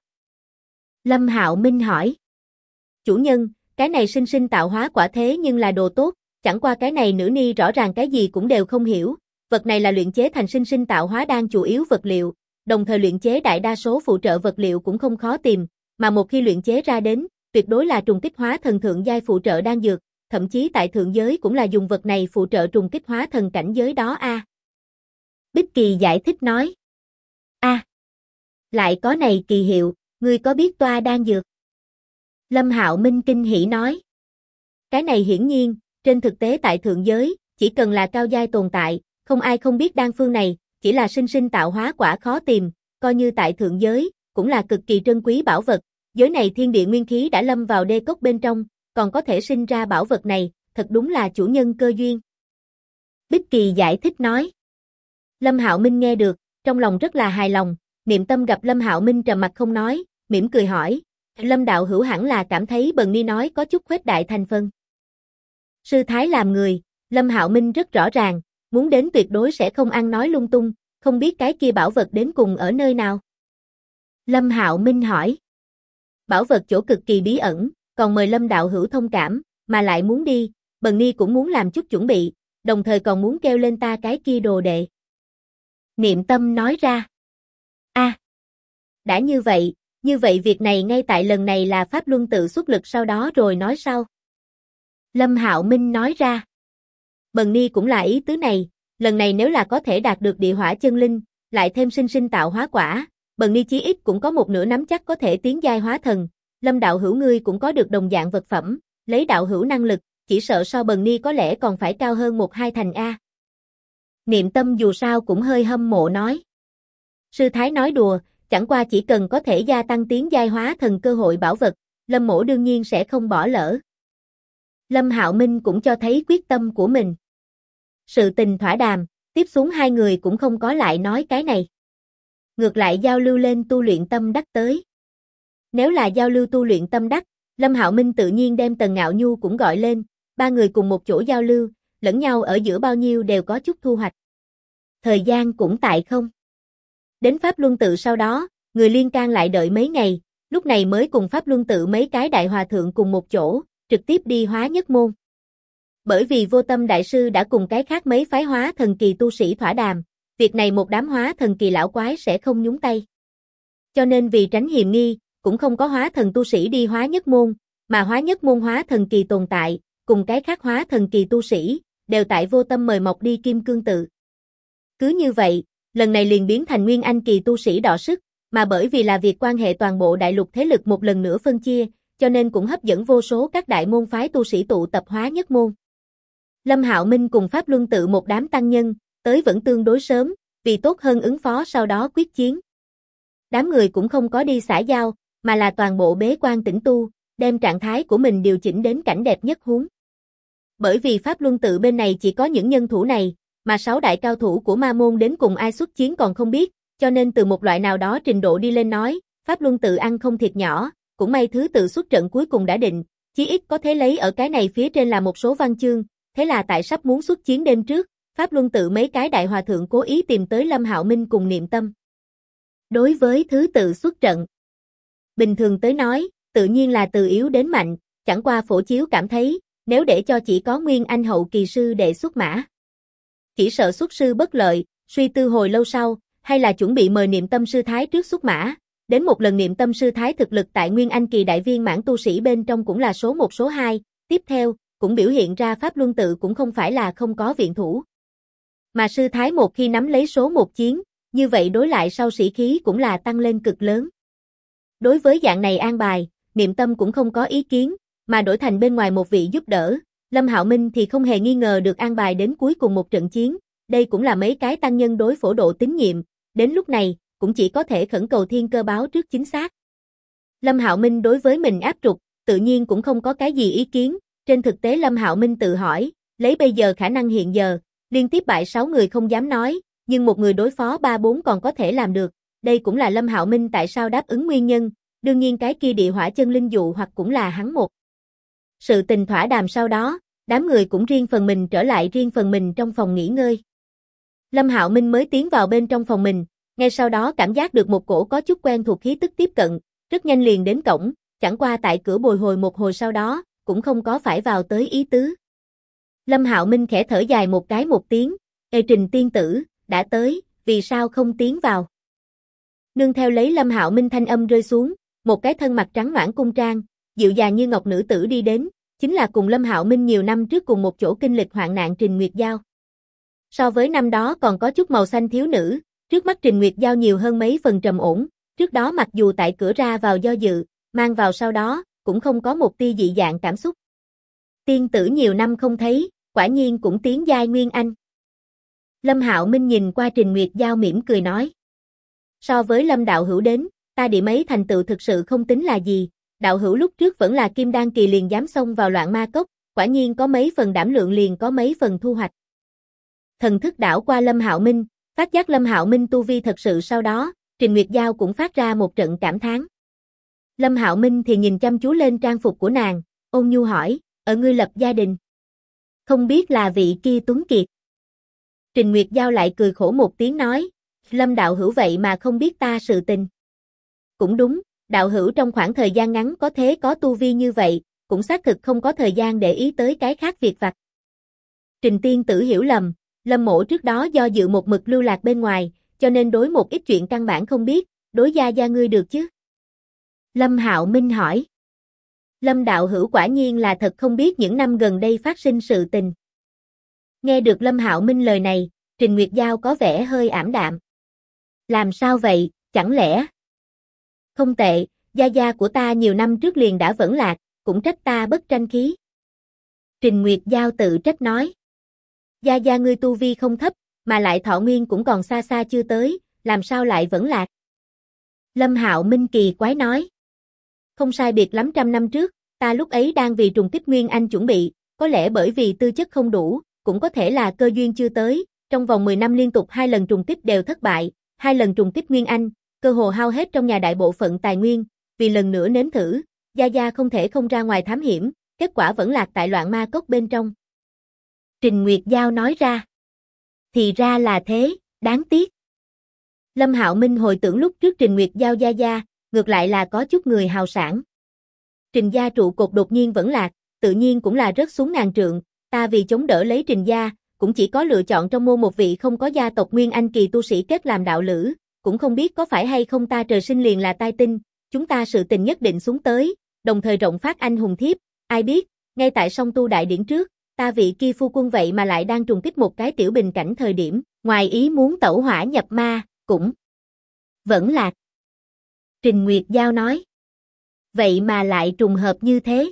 Lâm Hạo Minh hỏi. Chủ nhân, cái này sinh sinh tạo hóa quả thế nhưng là đồ tốt, chẳng qua cái này nữ ni rõ ràng cái gì cũng đều không hiểu, vật này là luyện chế thành sinh sinh tạo hóa đan chủ yếu vật liệu, đồng thời luyện chế đại đa số phụ trợ vật liệu cũng không khó tìm, mà một khi luyện chế ra đến, tuyệt đối là trùng kích hóa thần thượng giai phụ trợ đan dược, thậm chí tại thượng giới cũng là dùng vật này phụ trợ trùng kích hóa thần cảnh giới đó a. Bích Kỳ giải thích nói. A, lại có này kỳ hiệu, ngươi có biết toa đan dược? Lâm Hạo Minh kinh hỉ nói. Cái này hiển nhiên, trên thực tế tại thượng giới, chỉ cần là cao giai tồn tại, không ai không biết đan phương này, chỉ là sinh sinh tạo hóa quả khó tìm, coi như tại thượng giới, cũng là cực kỳ trân quý bảo vật, giới này thiên địa nguyên khí đã lâm vào đê cốc bên trong, còn có thể sinh ra bảo vật này, thật đúng là chủ nhân cơ duyên. Bích Kỳ giải thích nói. Lâm Hạo Minh nghe được, trong lòng rất là hài lòng, Niệm Tâm gặp Lâm Hạo Minh trầm mặt không nói, mỉm cười hỏi, Lâm đạo hữu hẳn là cảm thấy Bần Ni nói có chút khuếch đại thành phân. Sư thái làm người, Lâm Hạo Minh rất rõ ràng, muốn đến tuyệt đối sẽ không ăn nói lung tung, không biết cái kia bảo vật đến cùng ở nơi nào. Lâm Hạo Minh hỏi. Bảo vật chỗ cực kỳ bí ẩn, còn mời Lâm đạo hữu thông cảm, mà lại muốn đi, Bần Ni cũng muốn làm chút chuẩn bị, đồng thời còn muốn kêu lên ta cái kia đồ đệ. Niệm Tâm nói ra. A, đã như vậy việc này ngay tại lần này là Pháp Luân tự xuất lực sau đó rồi nói sau. Lâm Hạo Minh nói ra. Bần Ni cũng là ý tứ này, lần này nếu là có thể đạt được địa hỏa chân linh, lại thêm sinh sinh tạo hóa quả, Bần Ni chí ít cũng có một nửa nắm chắc có thể tiến giai hóa thần, Lâm đạo hữu ngươi cũng có được đồng dạng vật phẩm, lấy đạo hữu năng lực, chỉ sợ so Bần Ni có lẽ còn phải cao hơn 1-2 thành a. Niệm Tâm dù sao cũng hơi hâm mộ nói. Sư thái nói đùa, chẳng qua chỉ cần có thể gia tăng tiến giai hóa thần cơ hội bảo vật, Lâm mỗ đương nhiên sẽ không bỏ lỡ. Lâm Hạo Minh cũng cho thấy quyết tâm của mình. Sự tình thỏa đàm, tiếp xuống hai người cũng không có lại nói cái này. Ngược lại giao lưu lên tu luyện tâm đắc tới. Nếu là giao lưu tu luyện tâm đắc, Lâm Hạo Minh tự nhiên đem Tần Ngạo Nhu cũng gọi lên, ba người cùng một chỗ giao lưu, lẫn nhau ở giữa bao nhiêu đều có chút thu hoạch. Thời gian cũng tại không. Đến Pháp Luân Tự sau đó, người Liên can lại đợi mấy ngày, lúc này mới cùng Pháp Luân Tự mấy cái đại hòa thượng cùng một chỗ, trực tiếp đi Hóa Nhất Môn. Bởi vì Vô Tâm Đại Sư đã cùng cái khác mấy phái hóa thần kỳ tu sĩ thỏa đàm, việc này một đám hóa thần kỳ lão quái sẽ không nhúng tay. Cho nên vì tránh hiềm nghi, cũng không có hóa thần tu sĩ đi Hóa Nhất Môn, mà Hóa Nhất Môn hóa thần kỳ tồn tại, cùng cái khác hóa thần kỳ tu sĩ, đều tại Vô Tâm mời mọc đi Kim Cương Tự. Cứ như vậy, lần này liền biến thành Nguyên Anh kỳ tu sĩ đọ sức, mà bởi vì là việc quan hệ toàn bộ đại lục thế lực một lần nữa phân chia, cho nên cũng hấp dẫn vô số các đại môn phái tu sĩ tụ tập Hóa Nhất Môn. Lâm Hạo Minh cùng Pháp Luân Tự một đám tăng nhân, tới vẫn tương đối sớm, vì tốt hơn ứng phó sau đó quyết chiến. Đám người cũng không có đi xã giao, mà là toàn bộ bế quan tĩnh tu, đem trạng thái của mình điều chỉnh đến cảnh đẹp nhất huống. Bởi vì Pháp Luân Tự bên này chỉ có những nhân thủ này, mà 6 đại cao thủ của ma môn đến cùng ai xuất chiến còn không biết, cho nên từ một loại nào đó trình độ đi lên nói, Pháp Luân Tự ăn không thiệt nhỏ, cũng may thứ tự xuất trận cuối cùng đã định, chí ít có thể lấy ở cái này phía trên là một số văn chương, thế là tại sắp muốn xuất chiến đêm trước, Pháp Luân Tự mấy cái đại hòa thượng cố ý tìm tới Lâm Hạo Minh cùng Niệm Tâm. Đối với thứ tự xuất trận, bình thường tới nói, tự nhiên là từ yếu đến mạnh, chẳng qua Phổ Chiếu cảm thấy, nếu để cho chỉ có Nguyên Anh hậu kỳ sư đệ xuất mã, chỉ sợ xuất sư bất lợi, suy tư hồi lâu sau, hay là chuẩn bị mời Niệm Tâm sư thái trước xuất mã, đến một lần Niệm Tâm sư thái thực lực tại Nguyên Anh kỳ đại viên mãn tu sĩ bên trong cũng là số 1 số 2, tiếp theo, cũng biểu hiện ra Pháp Luân Tự cũng không phải là không có viện thủ. Mà sư thái một khi nắm lấy số 1 chiến, như vậy đối lại sau sĩ khí cũng là tăng lên cực lớn. Đối với dạng này an bài, Niệm Tâm cũng không có ý kiến, mà đổi thành bên ngoài một vị giúp đỡ, Lâm Hạo Minh thì không hề nghi ngờ được an bài đến cuối cùng một trận chiến, đây cũng là mấy cái tăng nhân đối Phổ độ tín nhiệm, đến lúc này, cũng chỉ có thể khẩn cầu thiên cơ báo trước chính xác. Lâm Hạo Minh đối với mình áp trục, tự nhiên cũng không có cái gì ý kiến, trên thực tế Lâm Hạo Minh tự hỏi, lấy bây giờ khả năng hiện giờ, liên tiếp bại 6 người không dám nói, nhưng một người đối phó 3-4 còn có thể làm được, đây cũng là Lâm Hạo Minh tại sao đáp ứng nguyên nhân, đương nhiên cái kia địa hỏa chân linh dụ hoặc cũng là hắn một. Sự tình thỏa đàm sau đó, đám người cũng riêng phần mình trở lại riêng phần mình trong phòng nghỉ ngơi. Lâm Hạo Minh mới tiến vào bên trong phòng mình, ngay sau đó cảm giác được một cổ có chút quen thuộc khí tức tiếp cận, rất nhanh liền đến cổng, chẳng qua tại cửa bồi hồi một hồi sau đó, cũng không có phải vào tới ý tứ. Lâm Hạo Minh khẽ thở dài một cái một tiếng, Trình tiên tử, đã tới, vì sao không tiến vào? Nương theo lấy Lâm Hạo Minh thanh âm rơi xuống, một cái thân mặt trắng nõn cung trang, dịu dàng như ngọc nữ tử đi đến, chính là cùng Lâm Hạo Minh nhiều năm trước cùng một chỗ kinh lịch hoạn nạn Trình Nguyệt Giao. So với năm đó còn có chút màu xanh thiếu nữ, trước mắt Trình Nguyệt Giao nhiều hơn mấy phần trầm ổn, trước đó mặc dù tại cửa ra vào do dự, mang vào sau đó, cũng không có một tia dị dạng cảm xúc. Tiên tử nhiều năm không thấy, quả nhiên cũng tiến giai Nguyên Anh. Lâm Hạo Minh nhìn qua Trình Nguyệt Giao mỉm cười nói. So với Lâm đạo hữu đến, ta địa mấy thành tựu thực sự không tính là gì, đạo hữu lúc trước vẫn là kim đan kỳ liền dám xông vào loạn ma cốc, quả nhiên có mấy phần đảm lượng liền có mấy phần thu hoạch. Thần thức đảo qua Lâm Hạo Minh, phát giác Lâm Hạo Minh tu vi thật sự sau đó, Trình Nguyệt Giao cũng phát ra một trận cảm thán. Lâm Hạo Minh thì nhìn chăm chú lên trang phục của nàng, ôn nhu hỏi, ở ngươi lập gia đình. Không biết là vị kia tuấn kiệt. Trình Nguyệt Giao lại cười khổ một tiếng nói, Lâm đạo hữu vậy mà không biết ta sự tình. Cũng đúng, đạo hữu trong khoảng thời gian ngắn có thế có tu vi như vậy, cũng xác thực không có thời gian để ý tới cái khác việc vặt. Trình tiên tử hiểu lầm, Lâm mỗ trước đó do dự một mực lưu lạc bên ngoài, cho nên đối một ít chuyện căn bản không biết, đối gia gia ngươi được chứ? Lâm Hạo Minh hỏi. Lâm đạo hữu quả nhiên là thật không biết những năm gần đây phát sinh sự tình. Nghe được Lâm Hạo Minh lời này, Trình Nguyệt Giao có vẻ hơi ảm đạm. Làm sao vậy, chẳng lẽ? Không tệ, gia gia của ta nhiều năm trước liền đã vẫn lạc, cũng trách ta bất tranh khí. Trình Nguyệt Giao tự trách nói. Gia gia ngươi tu vi không thấp, mà lại thọ nguyên cũng còn xa xa chưa tới, làm sao lại vẫn lạc? Lâm Hạo Minh kỳ quái nói. Không sai biệt lắm 100 năm trước, ta lúc ấy đang vì trùng kích Nguyên Anh chuẩn bị, có lẽ bởi vì tư chất không đủ, cũng có thể là cơ duyên chưa tới, trong vòng 10 năm liên tục 2 lần trùng kích đều thất bại, 2 lần trùng kích Nguyên Anh, cơ hồ hao hết trong nhà đại bộ phận tài nguyên, vì lần nữa nếm thử, Gia Gia không thể không ra ngoài thám hiểm, kết quả vẫn lạc tại loạn ma cốc bên trong. Trình Nguyệt Giao nói ra. Thì ra là thế, đáng tiếc. Lâm Hạo Minh hồi tưởng lúc trước Trình Nguyệt Giao Gia Gia, ngược lại là có chút người hào sảng. Trình gia trụ cột đột nhiên vẫn lạc, tự nhiên cũng là rớt xuống ngàn trượng, ta vì chống đỡ lấy Trình gia, cũng chỉ có lựa chọn trong môn một vị không có gia tộc Nguyên Anh kỳ tu sĩ kết làm đạo lữ, cũng không biết có phải hay không ta trời sinh liền là tai tinh, chúng ta sự tình nhất định xuống tới, đồng thời rộng phát anh hùng thiếp, ai biết, ngay tại song tu đại điển trước, ta vị kia phu quân vậy mà lại đang trùng kích một cái tiểu bình cảnh thời điểm, ngoài ý muốn tẩu hỏa nhập ma, cũng vẫn lạc. Trình Nguyệt Giao nói. Vậy mà lại trùng hợp như thế.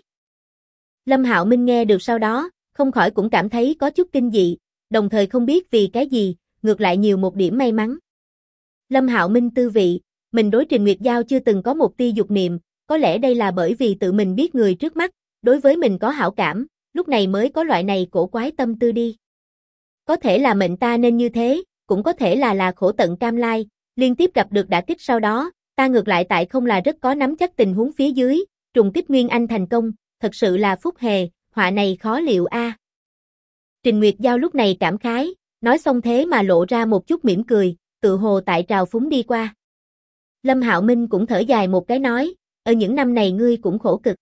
Lâm Hạo Minh nghe được sau đó, không khỏi cũng cảm thấy có chút kinh dị, đồng thời không biết vì cái gì, ngược lại nhiều một điểm may mắn. Lâm Hạo Minh tư vị, mình đối Trình Nguyệt Giao chưa từng có một tia dục niệm, có lẽ đây là bởi vì tự mình biết người trước mắt, đối với mình có hảo cảm, lúc này mới có loại này cổ quái tâm tư đi. Có thể là mệnh ta nên như thế, cũng có thể là khổ tận cam lai, liên tiếp gặp được đả kích sau đó, ta ngược lại tại không là rất có nắm chắc tình huống phía dưới, trùng kích Nguyên Anh thành công, thật sự là phúc hề, họa này khó liệu a. Trình Nguyệt Giao lúc này cảm khái, nói xong thế mà lộ ra một chút mỉm cười, tự hồ tại trào phúng đi qua. Lâm Hạo Minh cũng thở dài một cái nói, ở những năm này ngươi cũng khổ cực.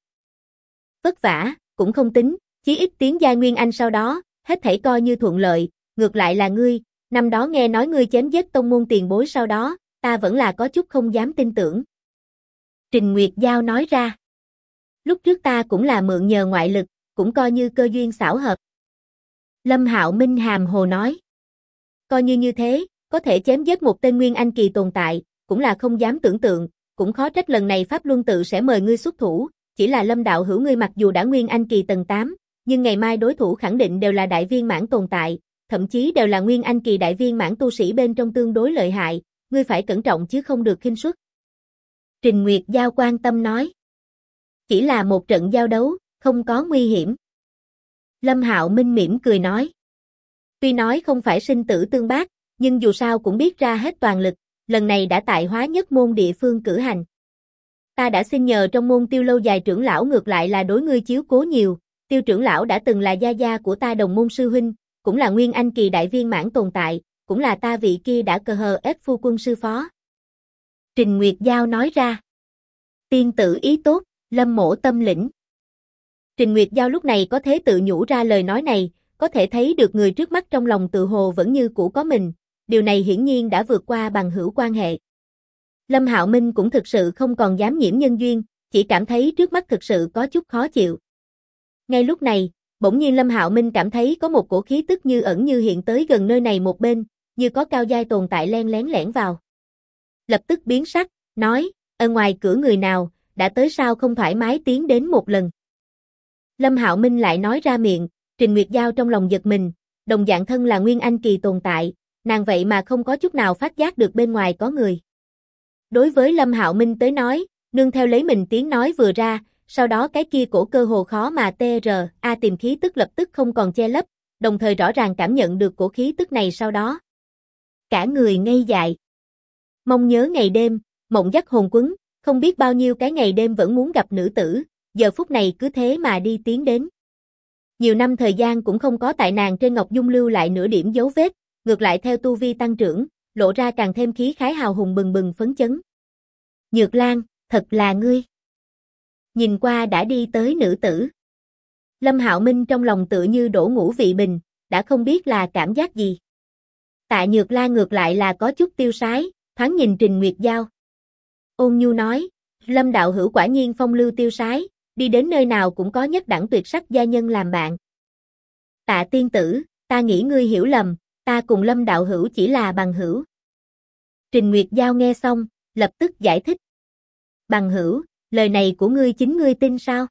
Vất vả, cũng không tính, chí ít tiến giai Nguyên Anh sau đó, hết thảy coi như thuận lợi, ngược lại là ngươi, năm đó nghe nói ngươi chém giết tông môn tiền bối sau đó, ta vẫn là có chút không dám tin tưởng. Trình Nguyệt Giao nói ra. Lúc trước ta cũng là mượn nhờ ngoại lực, cũng coi như cơ duyên xảo hợp. Lâm Hạo Minh hàm hồ nói. Coi như như thế, có thể chém giết một tên Nguyên Anh kỳ tồn tại, cũng là không dám tưởng tượng, cũng khó trách lần này Pháp Luân tự sẽ mời ngươi xuất thủ, chỉ là Lâm đạo hữu ngươi mặc dù đã Nguyên Anh kỳ tầng 8, nhưng ngày mai đối thủ khẳng định đều là đại viên mãn tồn tại, thậm chí đều là Nguyên Anh kỳ đại viên mãn tu sĩ bên trong tương đối lợi hại, ngươi phải cẩn trọng chứ không được khinh suất. Trình Nguyệt Giao quan tâm nói. Chỉ là một trận giao đấu, không có nguy hiểm. Lâm Hạo Minh mỉm cười nói. Tuy nói không phải sinh tử tương bác, nhưng dù sao cũng biết ra hết toàn lực, lần này đã tại Hóa Nhất môn địa phương cử hành. Ta đã xin nhờ trong môn Tiêu lâu dài trưởng lão ngược lại là đối ngươi chiếu cố nhiều, Tiêu trưởng lão đã từng là gia gia của ta đồng môn sư huynh, cũng là Nguyên Anh kỳ đại viên mãn tồn tại, cũng là ta vị kia đã cờ hờ ép phu quân sư phó. Trình Nguyệt Giao nói ra. Tiên tử ý tốt, Lâm mỗ tâm lĩnh. Trình Nguyệt Giao lúc này có thế tự nhủ ra lời nói này, có thể thấy được người trước mắt trong lòng tự hồ vẫn như cũ có mình, điều này hiển nhiên đã vượt qua bằng hữu quan hệ. Lâm Hạo Minh cũng thực sự không còn dám nhiễm nhân duyên, chỉ cảm thấy trước mắt thực sự có chút khó chịu. Ngay lúc này, bỗng nhiên Lâm Hạo Minh cảm thấy có một cổ khí tức như ẩn như hiện tới gần nơi này một bên, như có cao giai tồn tại len lén lẻn vào. Lập tức biến sắc, nói, ở ngoài cửa người nào, đã tới sao không thoải mái tiến đến một lần. Lâm Hạo Minh lại nói ra miệng, Trình Nguyệt Giao trong lòng giật mình, đồng dạng thân là Nguyên Anh kỳ tồn tại, nàng vậy mà không có chút nào phát giác được bên ngoài có người. Đối với Lâm Hạo Minh tới nói, nương theo lấy mình tiếng nói vừa ra, sau đó cái kia cổ cơ hồ khó mà tìm khí tức lập tức không còn che lấp, đồng thời rõ ràng cảm nhận được cổ khí tức này sau đó. Cả người ngây dại. Mong nhớ ngày đêm, mộng giấc hồn quấn, không biết bao nhiêu cái ngày đêm vẫn muốn gặp nữ tử, giờ phút này cứ thế mà đi tiến đến. Nhiều năm thời gian cũng không có tại nàng trên ngọc dung lưu lại nửa điểm dấu vết, ngược lại theo tu vi tăng trưởng, lộ ra càng thêm khí khái hào hùng bừng bừng phấn chấn. Nhược Lan, thật là ngươi. Nhìn qua đã đi tới nữ tử. Lâm Hạo Minh trong lòng tựa như đổ ngũ vị bình, đã không biết là cảm giác gì. Tạ Nhược Lan ngược lại là có chút tiêu sái, thoáng nhìn Trình Nguyệt Giao. Ôn nhu nói, Lâm đạo hữu quả nhiên phong lưu tiêu sái, đi đến nơi nào cũng có nhất đẳng tuyệt sắc gia nhân làm bạn. Tạ tiên tử, ta nghĩ ngươi hiểu lầm, ta cùng Lâm đạo hữu chỉ là bằng hữu. Trình Nguyệt Giao nghe xong, lập tức giải thích. Bằng hữu, lời này của ngươi chính ngươi tin sao?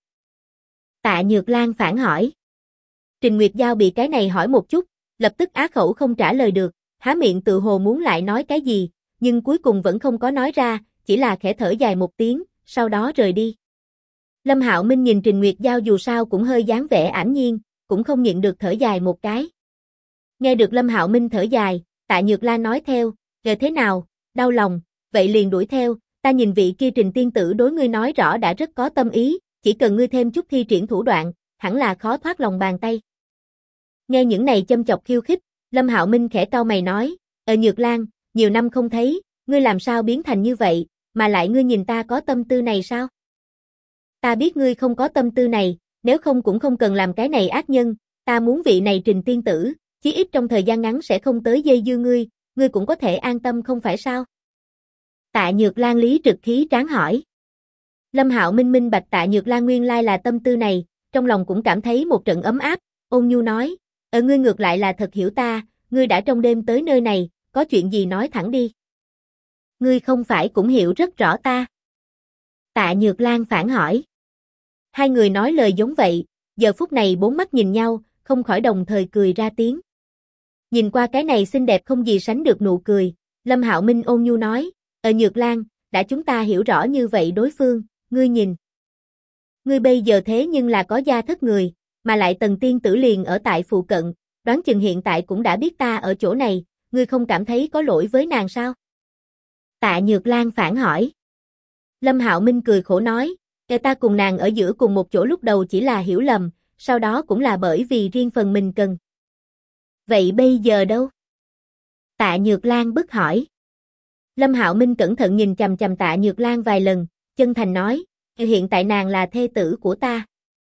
Tạ Nhược Lan phản hỏi. Trình Nguyệt Giao bị cái này hỏi một chút, lập tức á khẩu không trả lời được, há miệng tự hồ muốn lại nói cái gì, nhưng cuối cùng vẫn không có nói ra, chỉ là khẽ thở dài một tiếng, sau đó rời đi. Lâm Hạo Minh nhìn Trình Nguyệt Giao dù sao cũng hơi dáng vẻ ảm nhiên, cũng không nhịn được thở dài một cái. Nghe được Lâm Hạo Minh thở dài, Tạ Nhược Lan nói theo, "Thế nào, đau lòng, vậy liền đuổi theo, Ta nhìn vị kia Trình tiên tử đối ngươi nói rõ đã rất có tâm ý, chỉ cần ngươi thêm chút thi triển thủ đoạn, hẳn là khó thoát lòng bàn tay. Nghe những này châm chọc khiêu khích, Lâm Hạo Minh khẽ cau mày nói, Nhược Lan, nhiều năm không thấy, ngươi làm sao biến thành như vậy, mà lại ngươi nhìn ta có tâm tư này sao? Ta biết ngươi không có tâm tư này, nếu không cũng không cần làm cái này ác nhân, ta muốn vị này Trình tiên tử, chí ít trong thời gian ngắn sẽ không tới dây dưa ngươi cũng có thể an tâm không phải sao? Tạ Nhược Lan lý trực khí tráng hỏi. Lâm Hạo Minh minh bạch Tạ Nhược Lan nguyên lai là tâm tư này, trong lòng cũng cảm thấy một trận ấm áp, ôn nhu nói, ngươi ngược lại là thật hiểu ta, ngươi đã trong đêm tới nơi này, có chuyện gì nói thẳng đi. Ngươi không phải cũng hiểu rất rõ ta. Tạ Nhược Lan phản hỏi. Hai người nói lời giống vậy, giờ phút này bốn mắt nhìn nhau, không khỏi đồng thời cười ra tiếng. Nhìn qua cái này xinh đẹp không gì sánh được nụ cười, Lâm Hạo Minh ôn nhu nói, Nhược Lan, đã chúng ta hiểu rõ như vậy đối phương, ngươi nhìn. Ngươi bây giờ thế nhưng là có gia thất người, mà lại Tần tiên tử liền ở tại phụ cận, đoán chừng hiện tại cũng đã biết ta ở chỗ này, ngươi không cảm thấy có lỗi với nàng sao? Tạ Nhược Lan phản hỏi. Lâm Hạo Minh cười khổ nói, ta cùng nàng ở giữa cùng một chỗ lúc đầu chỉ là hiểu lầm, sau đó cũng là bởi vì riêng phần mình cần. Vậy bây giờ đâu? Tạ Nhược Lan bức hỏi. Lâm Hạo Minh cẩn thận nhìn chằm chằm Tạ Nhược Lan vài lần, chân thành nói, hiện tại nàng là thê tử của ta.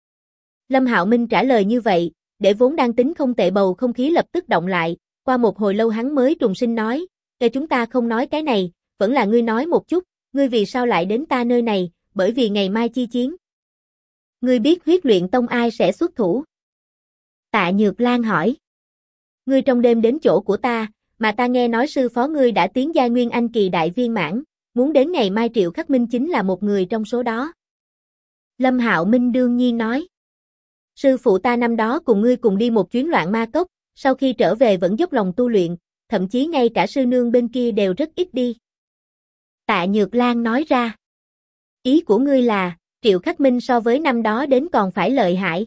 Lâm Hạo Minh trả lời như vậy, để vốn đang tính không tệ bầu không khí lập tức động lại, qua một hồi lâu hắn mới trùng sinh nói, chúng ta không nói cái này, vẫn là ngươi nói một chút, ngươi vì sao lại đến ta nơi này, bởi vì ngày mai chi chiến. Ngươi biết Huyết Luyện Tông ai sẽ xuất thủ? Tạ Nhược Lan hỏi. Ngươi trong đêm đến chỗ của ta, mà ta nghe nói sư phó ngươi đã tiến giai Nguyên Anh kỳ đại viên mãn, muốn đến ngày mai Triệu Khắc Minh chính là một người trong số đó. Lâm Hạo Minh đương nhiên nói. Sư phụ ta năm đó cùng ngươi cùng đi một chuyến Loạn Ma Cốc, sau khi trở về vẫn dốc lòng tu luyện, thậm chí ngay cả sư nương bên kia đều rất ít đi. Tạ Nhược Lan nói ra. Ý của ngươi là, Triệu Khắc Minh so với năm đó đến còn phải lợi hại.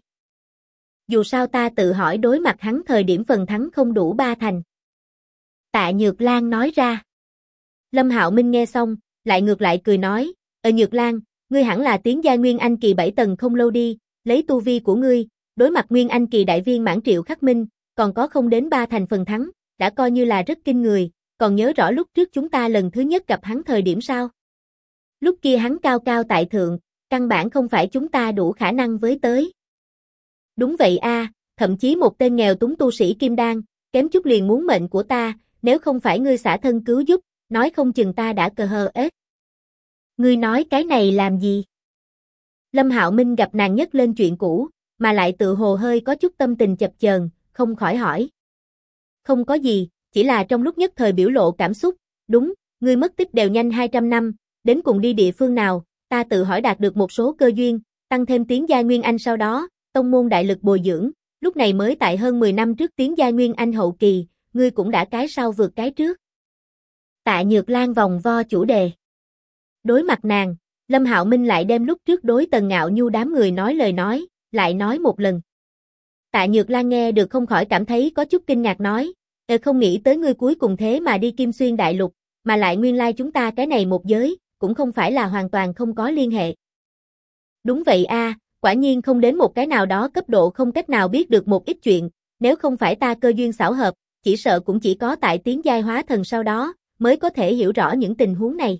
Dù sao ta tự hỏi đối mặt hắn thời điểm phần thắng không đủ 3 thành. Tạ Nhược Lan nói ra. Lâm Hạo Minh nghe xong, lại ngược lại cười nói, Nhược Lan, ngươi hẳn là tiến giai Nguyên Anh kỳ 7 tầng không lâu đi, lấy tu vi của ngươi, đối mặt Nguyên Anh kỳ đại viên mãn Triệu Khắc Minh, còn có không đến 3 thành phần thắng, đã coi như là rất kinh người, còn nhớ rõ lúc trước chúng ta lần thứ nhất gặp hắn thời điểm sao? Lúc kia hắn cao cao tại thượng, căn bản không phải chúng ta đủ khả năng với tới. Đúng vậy a, thậm chí một tên nghèo túng tu sĩ kim đan, kém chút liền muốn mệnh của ta, nếu không phải ngươi xả thân cứu giúp, nói không chừng ta đã cờ hờ ết. Ngươi nói cái này làm gì? Lâm Hạo Minh gặp nàng nhắc lên chuyện cũ, mà lại tự hồ hơi có chút tâm tình chập chờn, không khỏi hỏi. Không có gì, chỉ là trong lúc nhất thời biểu lộ cảm xúc, đúng, ngươi mất tích đều nhanh 200 năm, đến cùng đi địa phương nào, ta tự hỏi đạt được một số cơ duyên, tăng thêm tiến giai Nguyên Anh sau đó, tông môn đại lực bồi dưỡng, lúc này mới tại hơn 10 năm trước tiến giai Nguyên Anh hậu kỳ, ngươi cũng đã cái sau vượt cái trước. Tạ Nhược Lan vòng vo chủ đề. Đối mặt nàng, Lâm Hạo Minh lại đem lúc trước đối Tần Ngạo Nhu đám người nói lời nói, lại nói một lần. Tạ Nhược Lan nghe được không khỏi cảm thấy có chút kinh ngạc nói, không nghĩ tới ngươi cuối cùng thế mà đi Kim Xuyên Đại Lục, mà lại nguyên lai chúng ta cái này một giới, cũng không phải là hoàn toàn không có liên hệ. Đúng vậy a, quả nhiên không đến một cái nào đó cấp độ không cách nào biết được một ít chuyện, nếu không phải ta cơ duyên xảo hợp, chỉ sợ cũng chỉ có tại tiến giai hóa thần sau đó, mới có thể hiểu rõ những tình huống này.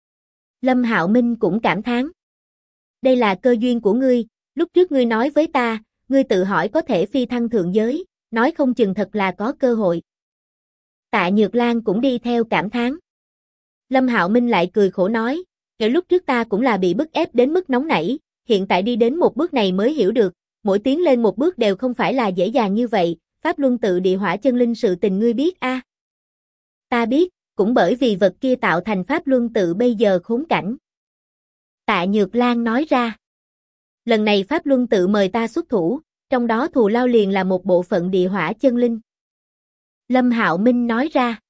Lâm Hạo Minh cũng cảm thán. Đây là cơ duyên của ngươi, lúc trước ngươi nói với ta, ngươi tự hỏi có thể phi thăng thượng giới, nói không chừng thật là có cơ hội. Tạ Nhược Lan cũng đi theo cảm thán. Lâm Hạo Minh lại cười khổ nói, lúc trước ta cũng là bị bức ép đến mức nóng nảy, hiện tại đi đến một bước này mới hiểu được, mỗi tiến lên một bước đều không phải là dễ dàng như vậy, Pháp Luân Tự Địa Hỏa Chân Linh sự tình ngươi biết a? Ta biết, cũng bởi vì vật kia tạo thành Pháp Luân Tự bây giờ khốn cảnh. Tạ Nhược Lan nói ra. Lần này Pháp Luân Tự mời ta xuất thủ, trong đó thù lao liền là một bộ phận Địa Hỏa Chân Linh. Lâm Hạo Minh nói ra.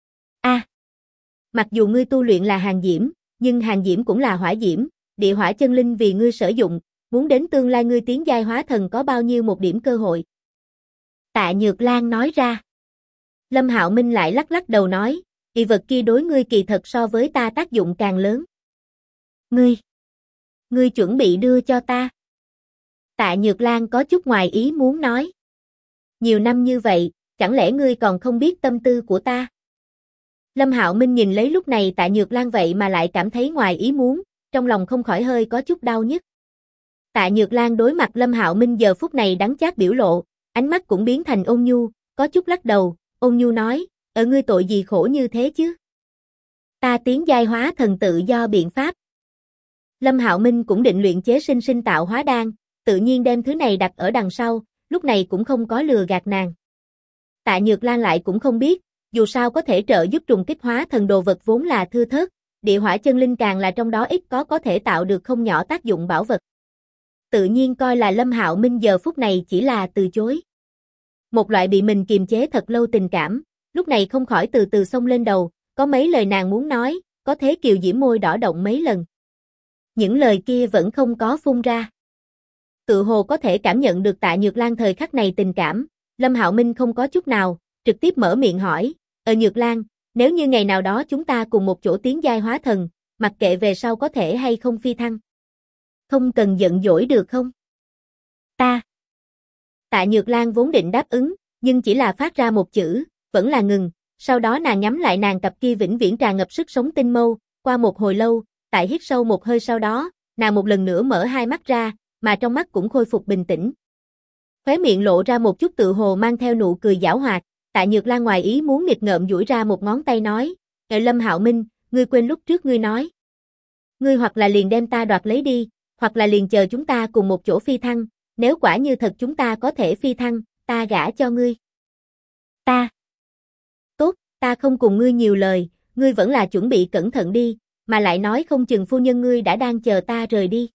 Mặc dù ngươi tu luyện là hàng diễm, nhưng hàng diễm cũng là hỏa diễm, Địa Hỏa Chân Linh vì ngươi sử dụng, muốn đến tương lai ngươi tiến giai hóa thần có bao nhiêu một điểm cơ hội. Tạ Nhược Lan nói ra. Lâm Hạo Minh lại lắc lắc đầu nói, vật kia đối ngươi kỳ thật so với ta tác dụng càng lớn. Ngươi chuẩn bị đưa cho ta. Tạ Nhược Lan có chút ngoài ý muốn nói. Nhiều năm như vậy, chẳng lẽ ngươi còn không biết tâm tư của ta? Lâm Hạo Minh nhìn lấy lúc này Tạ Nhược Lan vậy mà lại cảm thấy ngoài ý muốn, trong lòng không khỏi hơi có chút đau nhức. Tạ Nhược Lan đối mặt Lâm Hạo Minh giờ phút này đắng chát biểu lộ, ánh mắt cũng biến thành ôn nhu, có chút lắc đầu, ôn nhu nói, ở ngươi tội gì khổ như thế chứ? Ta tiến giai hóa thần tự do biện pháp. Lâm Hạo Minh cũng định luyện chế sinh sinh tạo hóa đan, tự nhiên đem thứ này đặt ở đằng sau, lúc này cũng không có lừa gạt nàng. Tạ Nhược Lan lại cũng không biết, dù sao có thể trợ giúp trùng kích hóa thần đồ vật vốn là thưa thớt, địa hỏa chân linh càng là trong đó ít có thể tạo được không nhỏ tác dụng bảo vật. Tự nhiên coi là Lâm Hạo Minh giờ phút này chỉ là từ chối. Một loại bị mình kiềm chế thật lâu tình cảm, lúc này không khỏi từ từ xông lên đầu, có mấy lời nàng muốn nói, có thế kiều diễm môi đỏ động mấy lần. Những lời kia vẫn không có phun ra. Tự hồ có thể cảm nhận được Tạ Nhược Lan thời khắc này tình cảm, Lâm Hạo Minh không có chút nào, trực tiếp mở miệng hỏi, Nhược Lan, nếu như ngày nào đó chúng ta cùng một chỗ tiến giai hóa thần, mặc kệ về sau có thể hay không phi thăng. Không cần giận dỗi được không? Ta. Tạ Nhược Lan vốn định đáp ứng, nhưng chỉ là phát ra một chữ, vẫn là ngừng, sau đó nàng nhắm lại nàng cặp kia vĩnh viễn tràn ngập sức sống tinh mâu, qua một hồi lâu, tại hít sâu một hơi sau đó, nàng một lần nữa mở hai mắt ra, mà trong mắt cũng khôi phục bình tĩnh. Khóe miệng lộ ra một chút tự hồ mang theo nụ cười giảo hoạt, Tạ Nhược Lan ngoài ý muốn nghịch ngợm duỗi ra một ngón tay nói, Lâm Hạo Minh, ngươi quên lúc trước ngươi nói. Ngươi hoặc là liền đem ta đoạt lấy đi, hoặc là liền chờ chúng ta cùng một chỗ phi thăng, nếu quả như thật chúng ta có thể phi thăng, ta gả cho ngươi. Ta. Tốt, ta không cùng ngươi nhiều lời, ngươi vẫn là chuẩn bị cẩn thận đi, mà lại nói không chừng phu nhân ngươi đã đang chờ ta rời đi.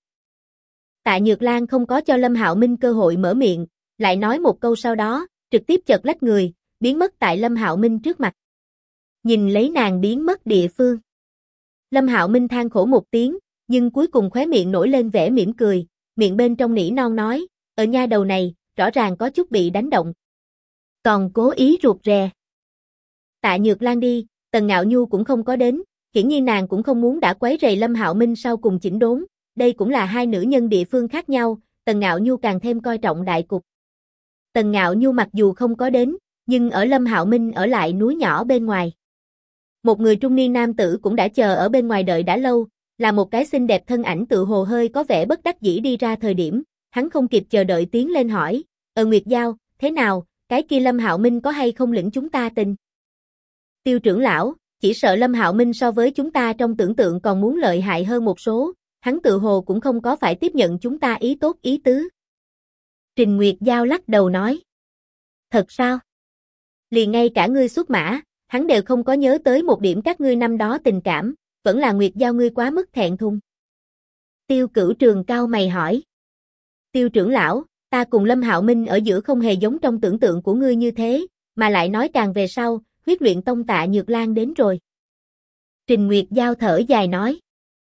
Tạ Nhược Lan không có cho Lâm Hạo Minh cơ hội mở miệng, lại nói một câu sau đó, trực tiếp chợt lách người, biến mất tại Lâm Hạo Minh trước mặt. Nhìn lấy nàng biến mất địa phương. Lâm Hạo Minh than khổ một tiếng, nhưng cuối cùng khóe miệng nổi lên vẻ mỉm cười, miệng bên trong nỉ non nói, ở nha đầu này, rõ ràng có chút bị đánh động. Còn cố ý ruột rè. Tạ Nhược Lan đi, Tần Ngạo Nhu cũng không có đến, hiển nhiên nàng cũng không muốn đã quấy rầy Lâm Hạo Minh sau cùng chỉnh đốn, đây cũng là hai nữ nhân địa phương khác nhau, Tần Ngạo Nhu càng thêm coi trọng đại cục. Tần Ngạo Nhu mặc dù không có đến, nhưng ở Lâm Hạo Minh ở lại núi nhỏ bên ngoài. Một người trung niên nam tử cũng đã chờ ở bên ngoài đợi đã lâu, là một cái xinh đẹp thân ảnh tự hồ hơi có vẻ bất đắc dĩ đi ra thời điểm, hắn không kịp chờ đợi tiến lên hỏi, Nguyệt Giao, thế nào, cái kia Lâm Hạo Minh có hay không lĩnh chúng ta tình? Tiêu trưởng lão, chỉ sợ Lâm Hạo Minh so với chúng ta trong tưởng tượng còn muốn lợi hại hơn một số, hắn tự hồ cũng không có phải tiếp nhận chúng ta ý tốt ý tứ. Trình Nguyệt Giao lắc đầu nói. Thật sao? Liền ngay cả ngươi xuất mã, hắn đều không có nhớ tới một điểm các ngươi năm đó tình cảm, vẫn là Nguyệt Giao ngươi quá mức thẹn thùng. Tiêu Cửu Trường cau mày hỏi. Tiêu trưởng lão, ta cùng Lâm Hạo Minh ở giữa không hề giống trong tưởng tượng của ngươi như thế, mà lại nói càng về sau, huyết luyện tông Tạ Nhược Lan đến rồi. Trình Nguyệt Giao thở dài nói.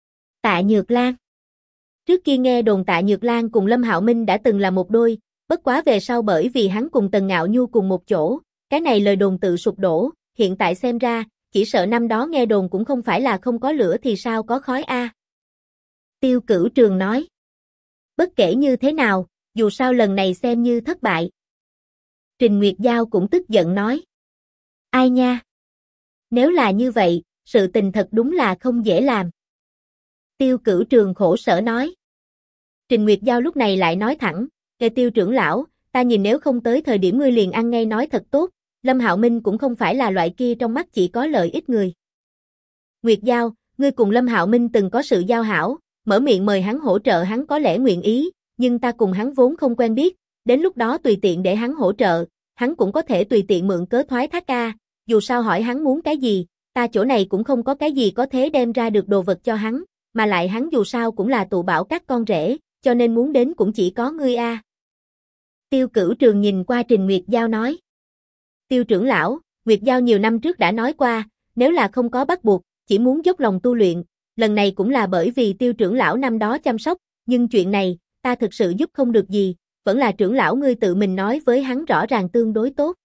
Tạ Nhược Lan. Trước kia nghe đồn Tạ Nhược Lan cùng Lâm Hạo Minh đã từng là một đôi, bất quá về sau bởi vì hắn cùng Tần Ngạo Nhu cùng một chỗ, cái này lời đồn tự sụp đổ, hiện tại xem ra, chỉ sợ năm đó nghe đồn cũng không phải là không có lửa thì sao có khói a. Tiêu Cửu Trường nói. Bất kể như thế nào, dù sao lần này xem như thất bại. Trình Nguyệt Giao cũng tức giận nói. Ai nha? Nếu là như vậy, sự tình thật đúng là không dễ làm. Tiêu Cửu Trường khổ sở nói. Trình Nguyệt Giao lúc này lại nói thẳng, Tiêu trưởng lão, ta nhìn nếu không tới thời điểm ngươi liền ăn ngay nói thật tốt, Lâm Hạo Minh cũng không phải là loại kia trong mắt chỉ có lợi ích người. Nguyệt Giao, ngươi cùng Lâm Hạo Minh từng có sự giao hảo, mở miệng mời hắn hỗ trợ hắn có lẽ nguyện ý, nhưng ta cùng hắn vốn không quen biết, đến lúc đó tùy tiện để hắn hỗ trợ, hắn cũng có thể tùy tiện mượn cớ thoái thác ca, dù sao hỏi hắn muốn cái gì, ta chỗ này cũng không có cái gì có thế đem ra được đồ vật cho hắn, mà lại hắn dù sao cũng là tụ bảo các con rể, cho nên muốn đến cũng chỉ có ngươi a. Tiêu Cửu Trường nhìn qua Trình Nguyệt Giao nói. Tiêu trưởng lão, Nguyệt Giao nhiều năm trước đã nói qua, nếu là không có bắt buộc, chỉ muốn dốc lòng tu luyện, lần này cũng là bởi vì Tiêu trưởng lão năm đó chăm sóc, nhưng chuyện này, ta thực sự giúp không được gì, vẫn là trưởng lão ngươi tự mình nói với hắn rõ ràng tương đối tốt.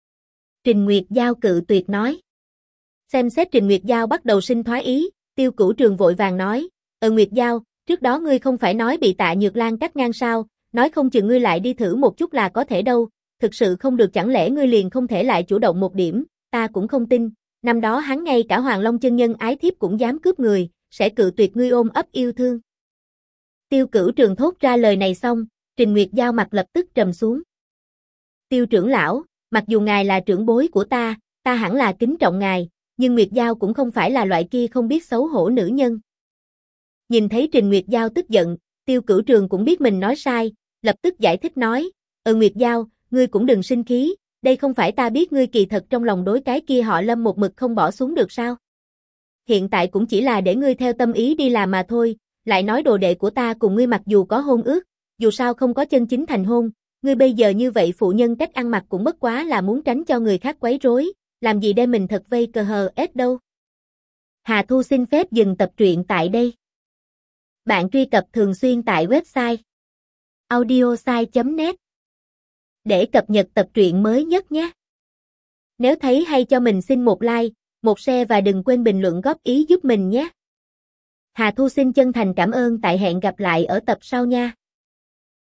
Trình Nguyệt Giao cự tuyệt nói. Xem xét Trình Nguyệt Giao bắt đầu sinh thoái ý, Tiêu Cửu Trường vội vàng nói, Nguyệt Giao, trước đó ngươi không phải nói bị Tạ Nhược Lan cắt ngang sao, nói không chừng ngươi lại đi thử một chút là có thể đâu, thực sự không được chẳng lẽ ngươi liền không thể lại chủ động một điểm, ta cũng không tin, năm đó hắn ngay cả Hoàng Long chân nhân ái thiếp cũng dám cướp người, sẽ cự tuyệt ngươi ôm ấp yêu thương. Tiêu Cửu Trường thốt ra lời này xong, Trình Nguyệt Giao mặt lập tức trầm xuống. Tiêu trưởng lão, mặc dù ngài là trưởng bối của ta hẳn là kính trọng ngài, nhưng Nguyệt Giao cũng không phải là loại kia không biết xấu hổ nữ nhân. Nhìn thấy Trình Nguyệt Giao tức giận, Tiêu Cửu Trường cũng biết mình nói sai, lập tức giải thích nói, Nguyệt Giao, ngươi cũng đừng sinh khí, đây không phải ta biết ngươi kỳ thật trong lòng đối cái kia họ Lâm một mực không bỏ xuống được sao? Hiện tại cũng chỉ là để ngươi theo tâm ý đi làm mà thôi, lại nói đồ đệ của ta cùng ngươi mặc dù có hôn ước, dù sao không có chân chính thành hôn, ngươi bây giờ như vậy phụ nhân cách ăn mặc cũng bất quá là muốn tránh cho người khác quấy rối, làm gì đem mình thật vây cờ hờ ết đâu. Hà Thu xin phép dừng tập truyện tại đây. Bạn truy cập thường xuyên tại website audiosai.net để cập nhật tập truyện mới nhất nhé. Nếu thấy hay cho mình xin một like, một share và đừng quên bình luận góp ý giúp mình nhé. Hà Thu xin chân thành cảm ơn, tại hẹn gặp lại ở tập sau nha.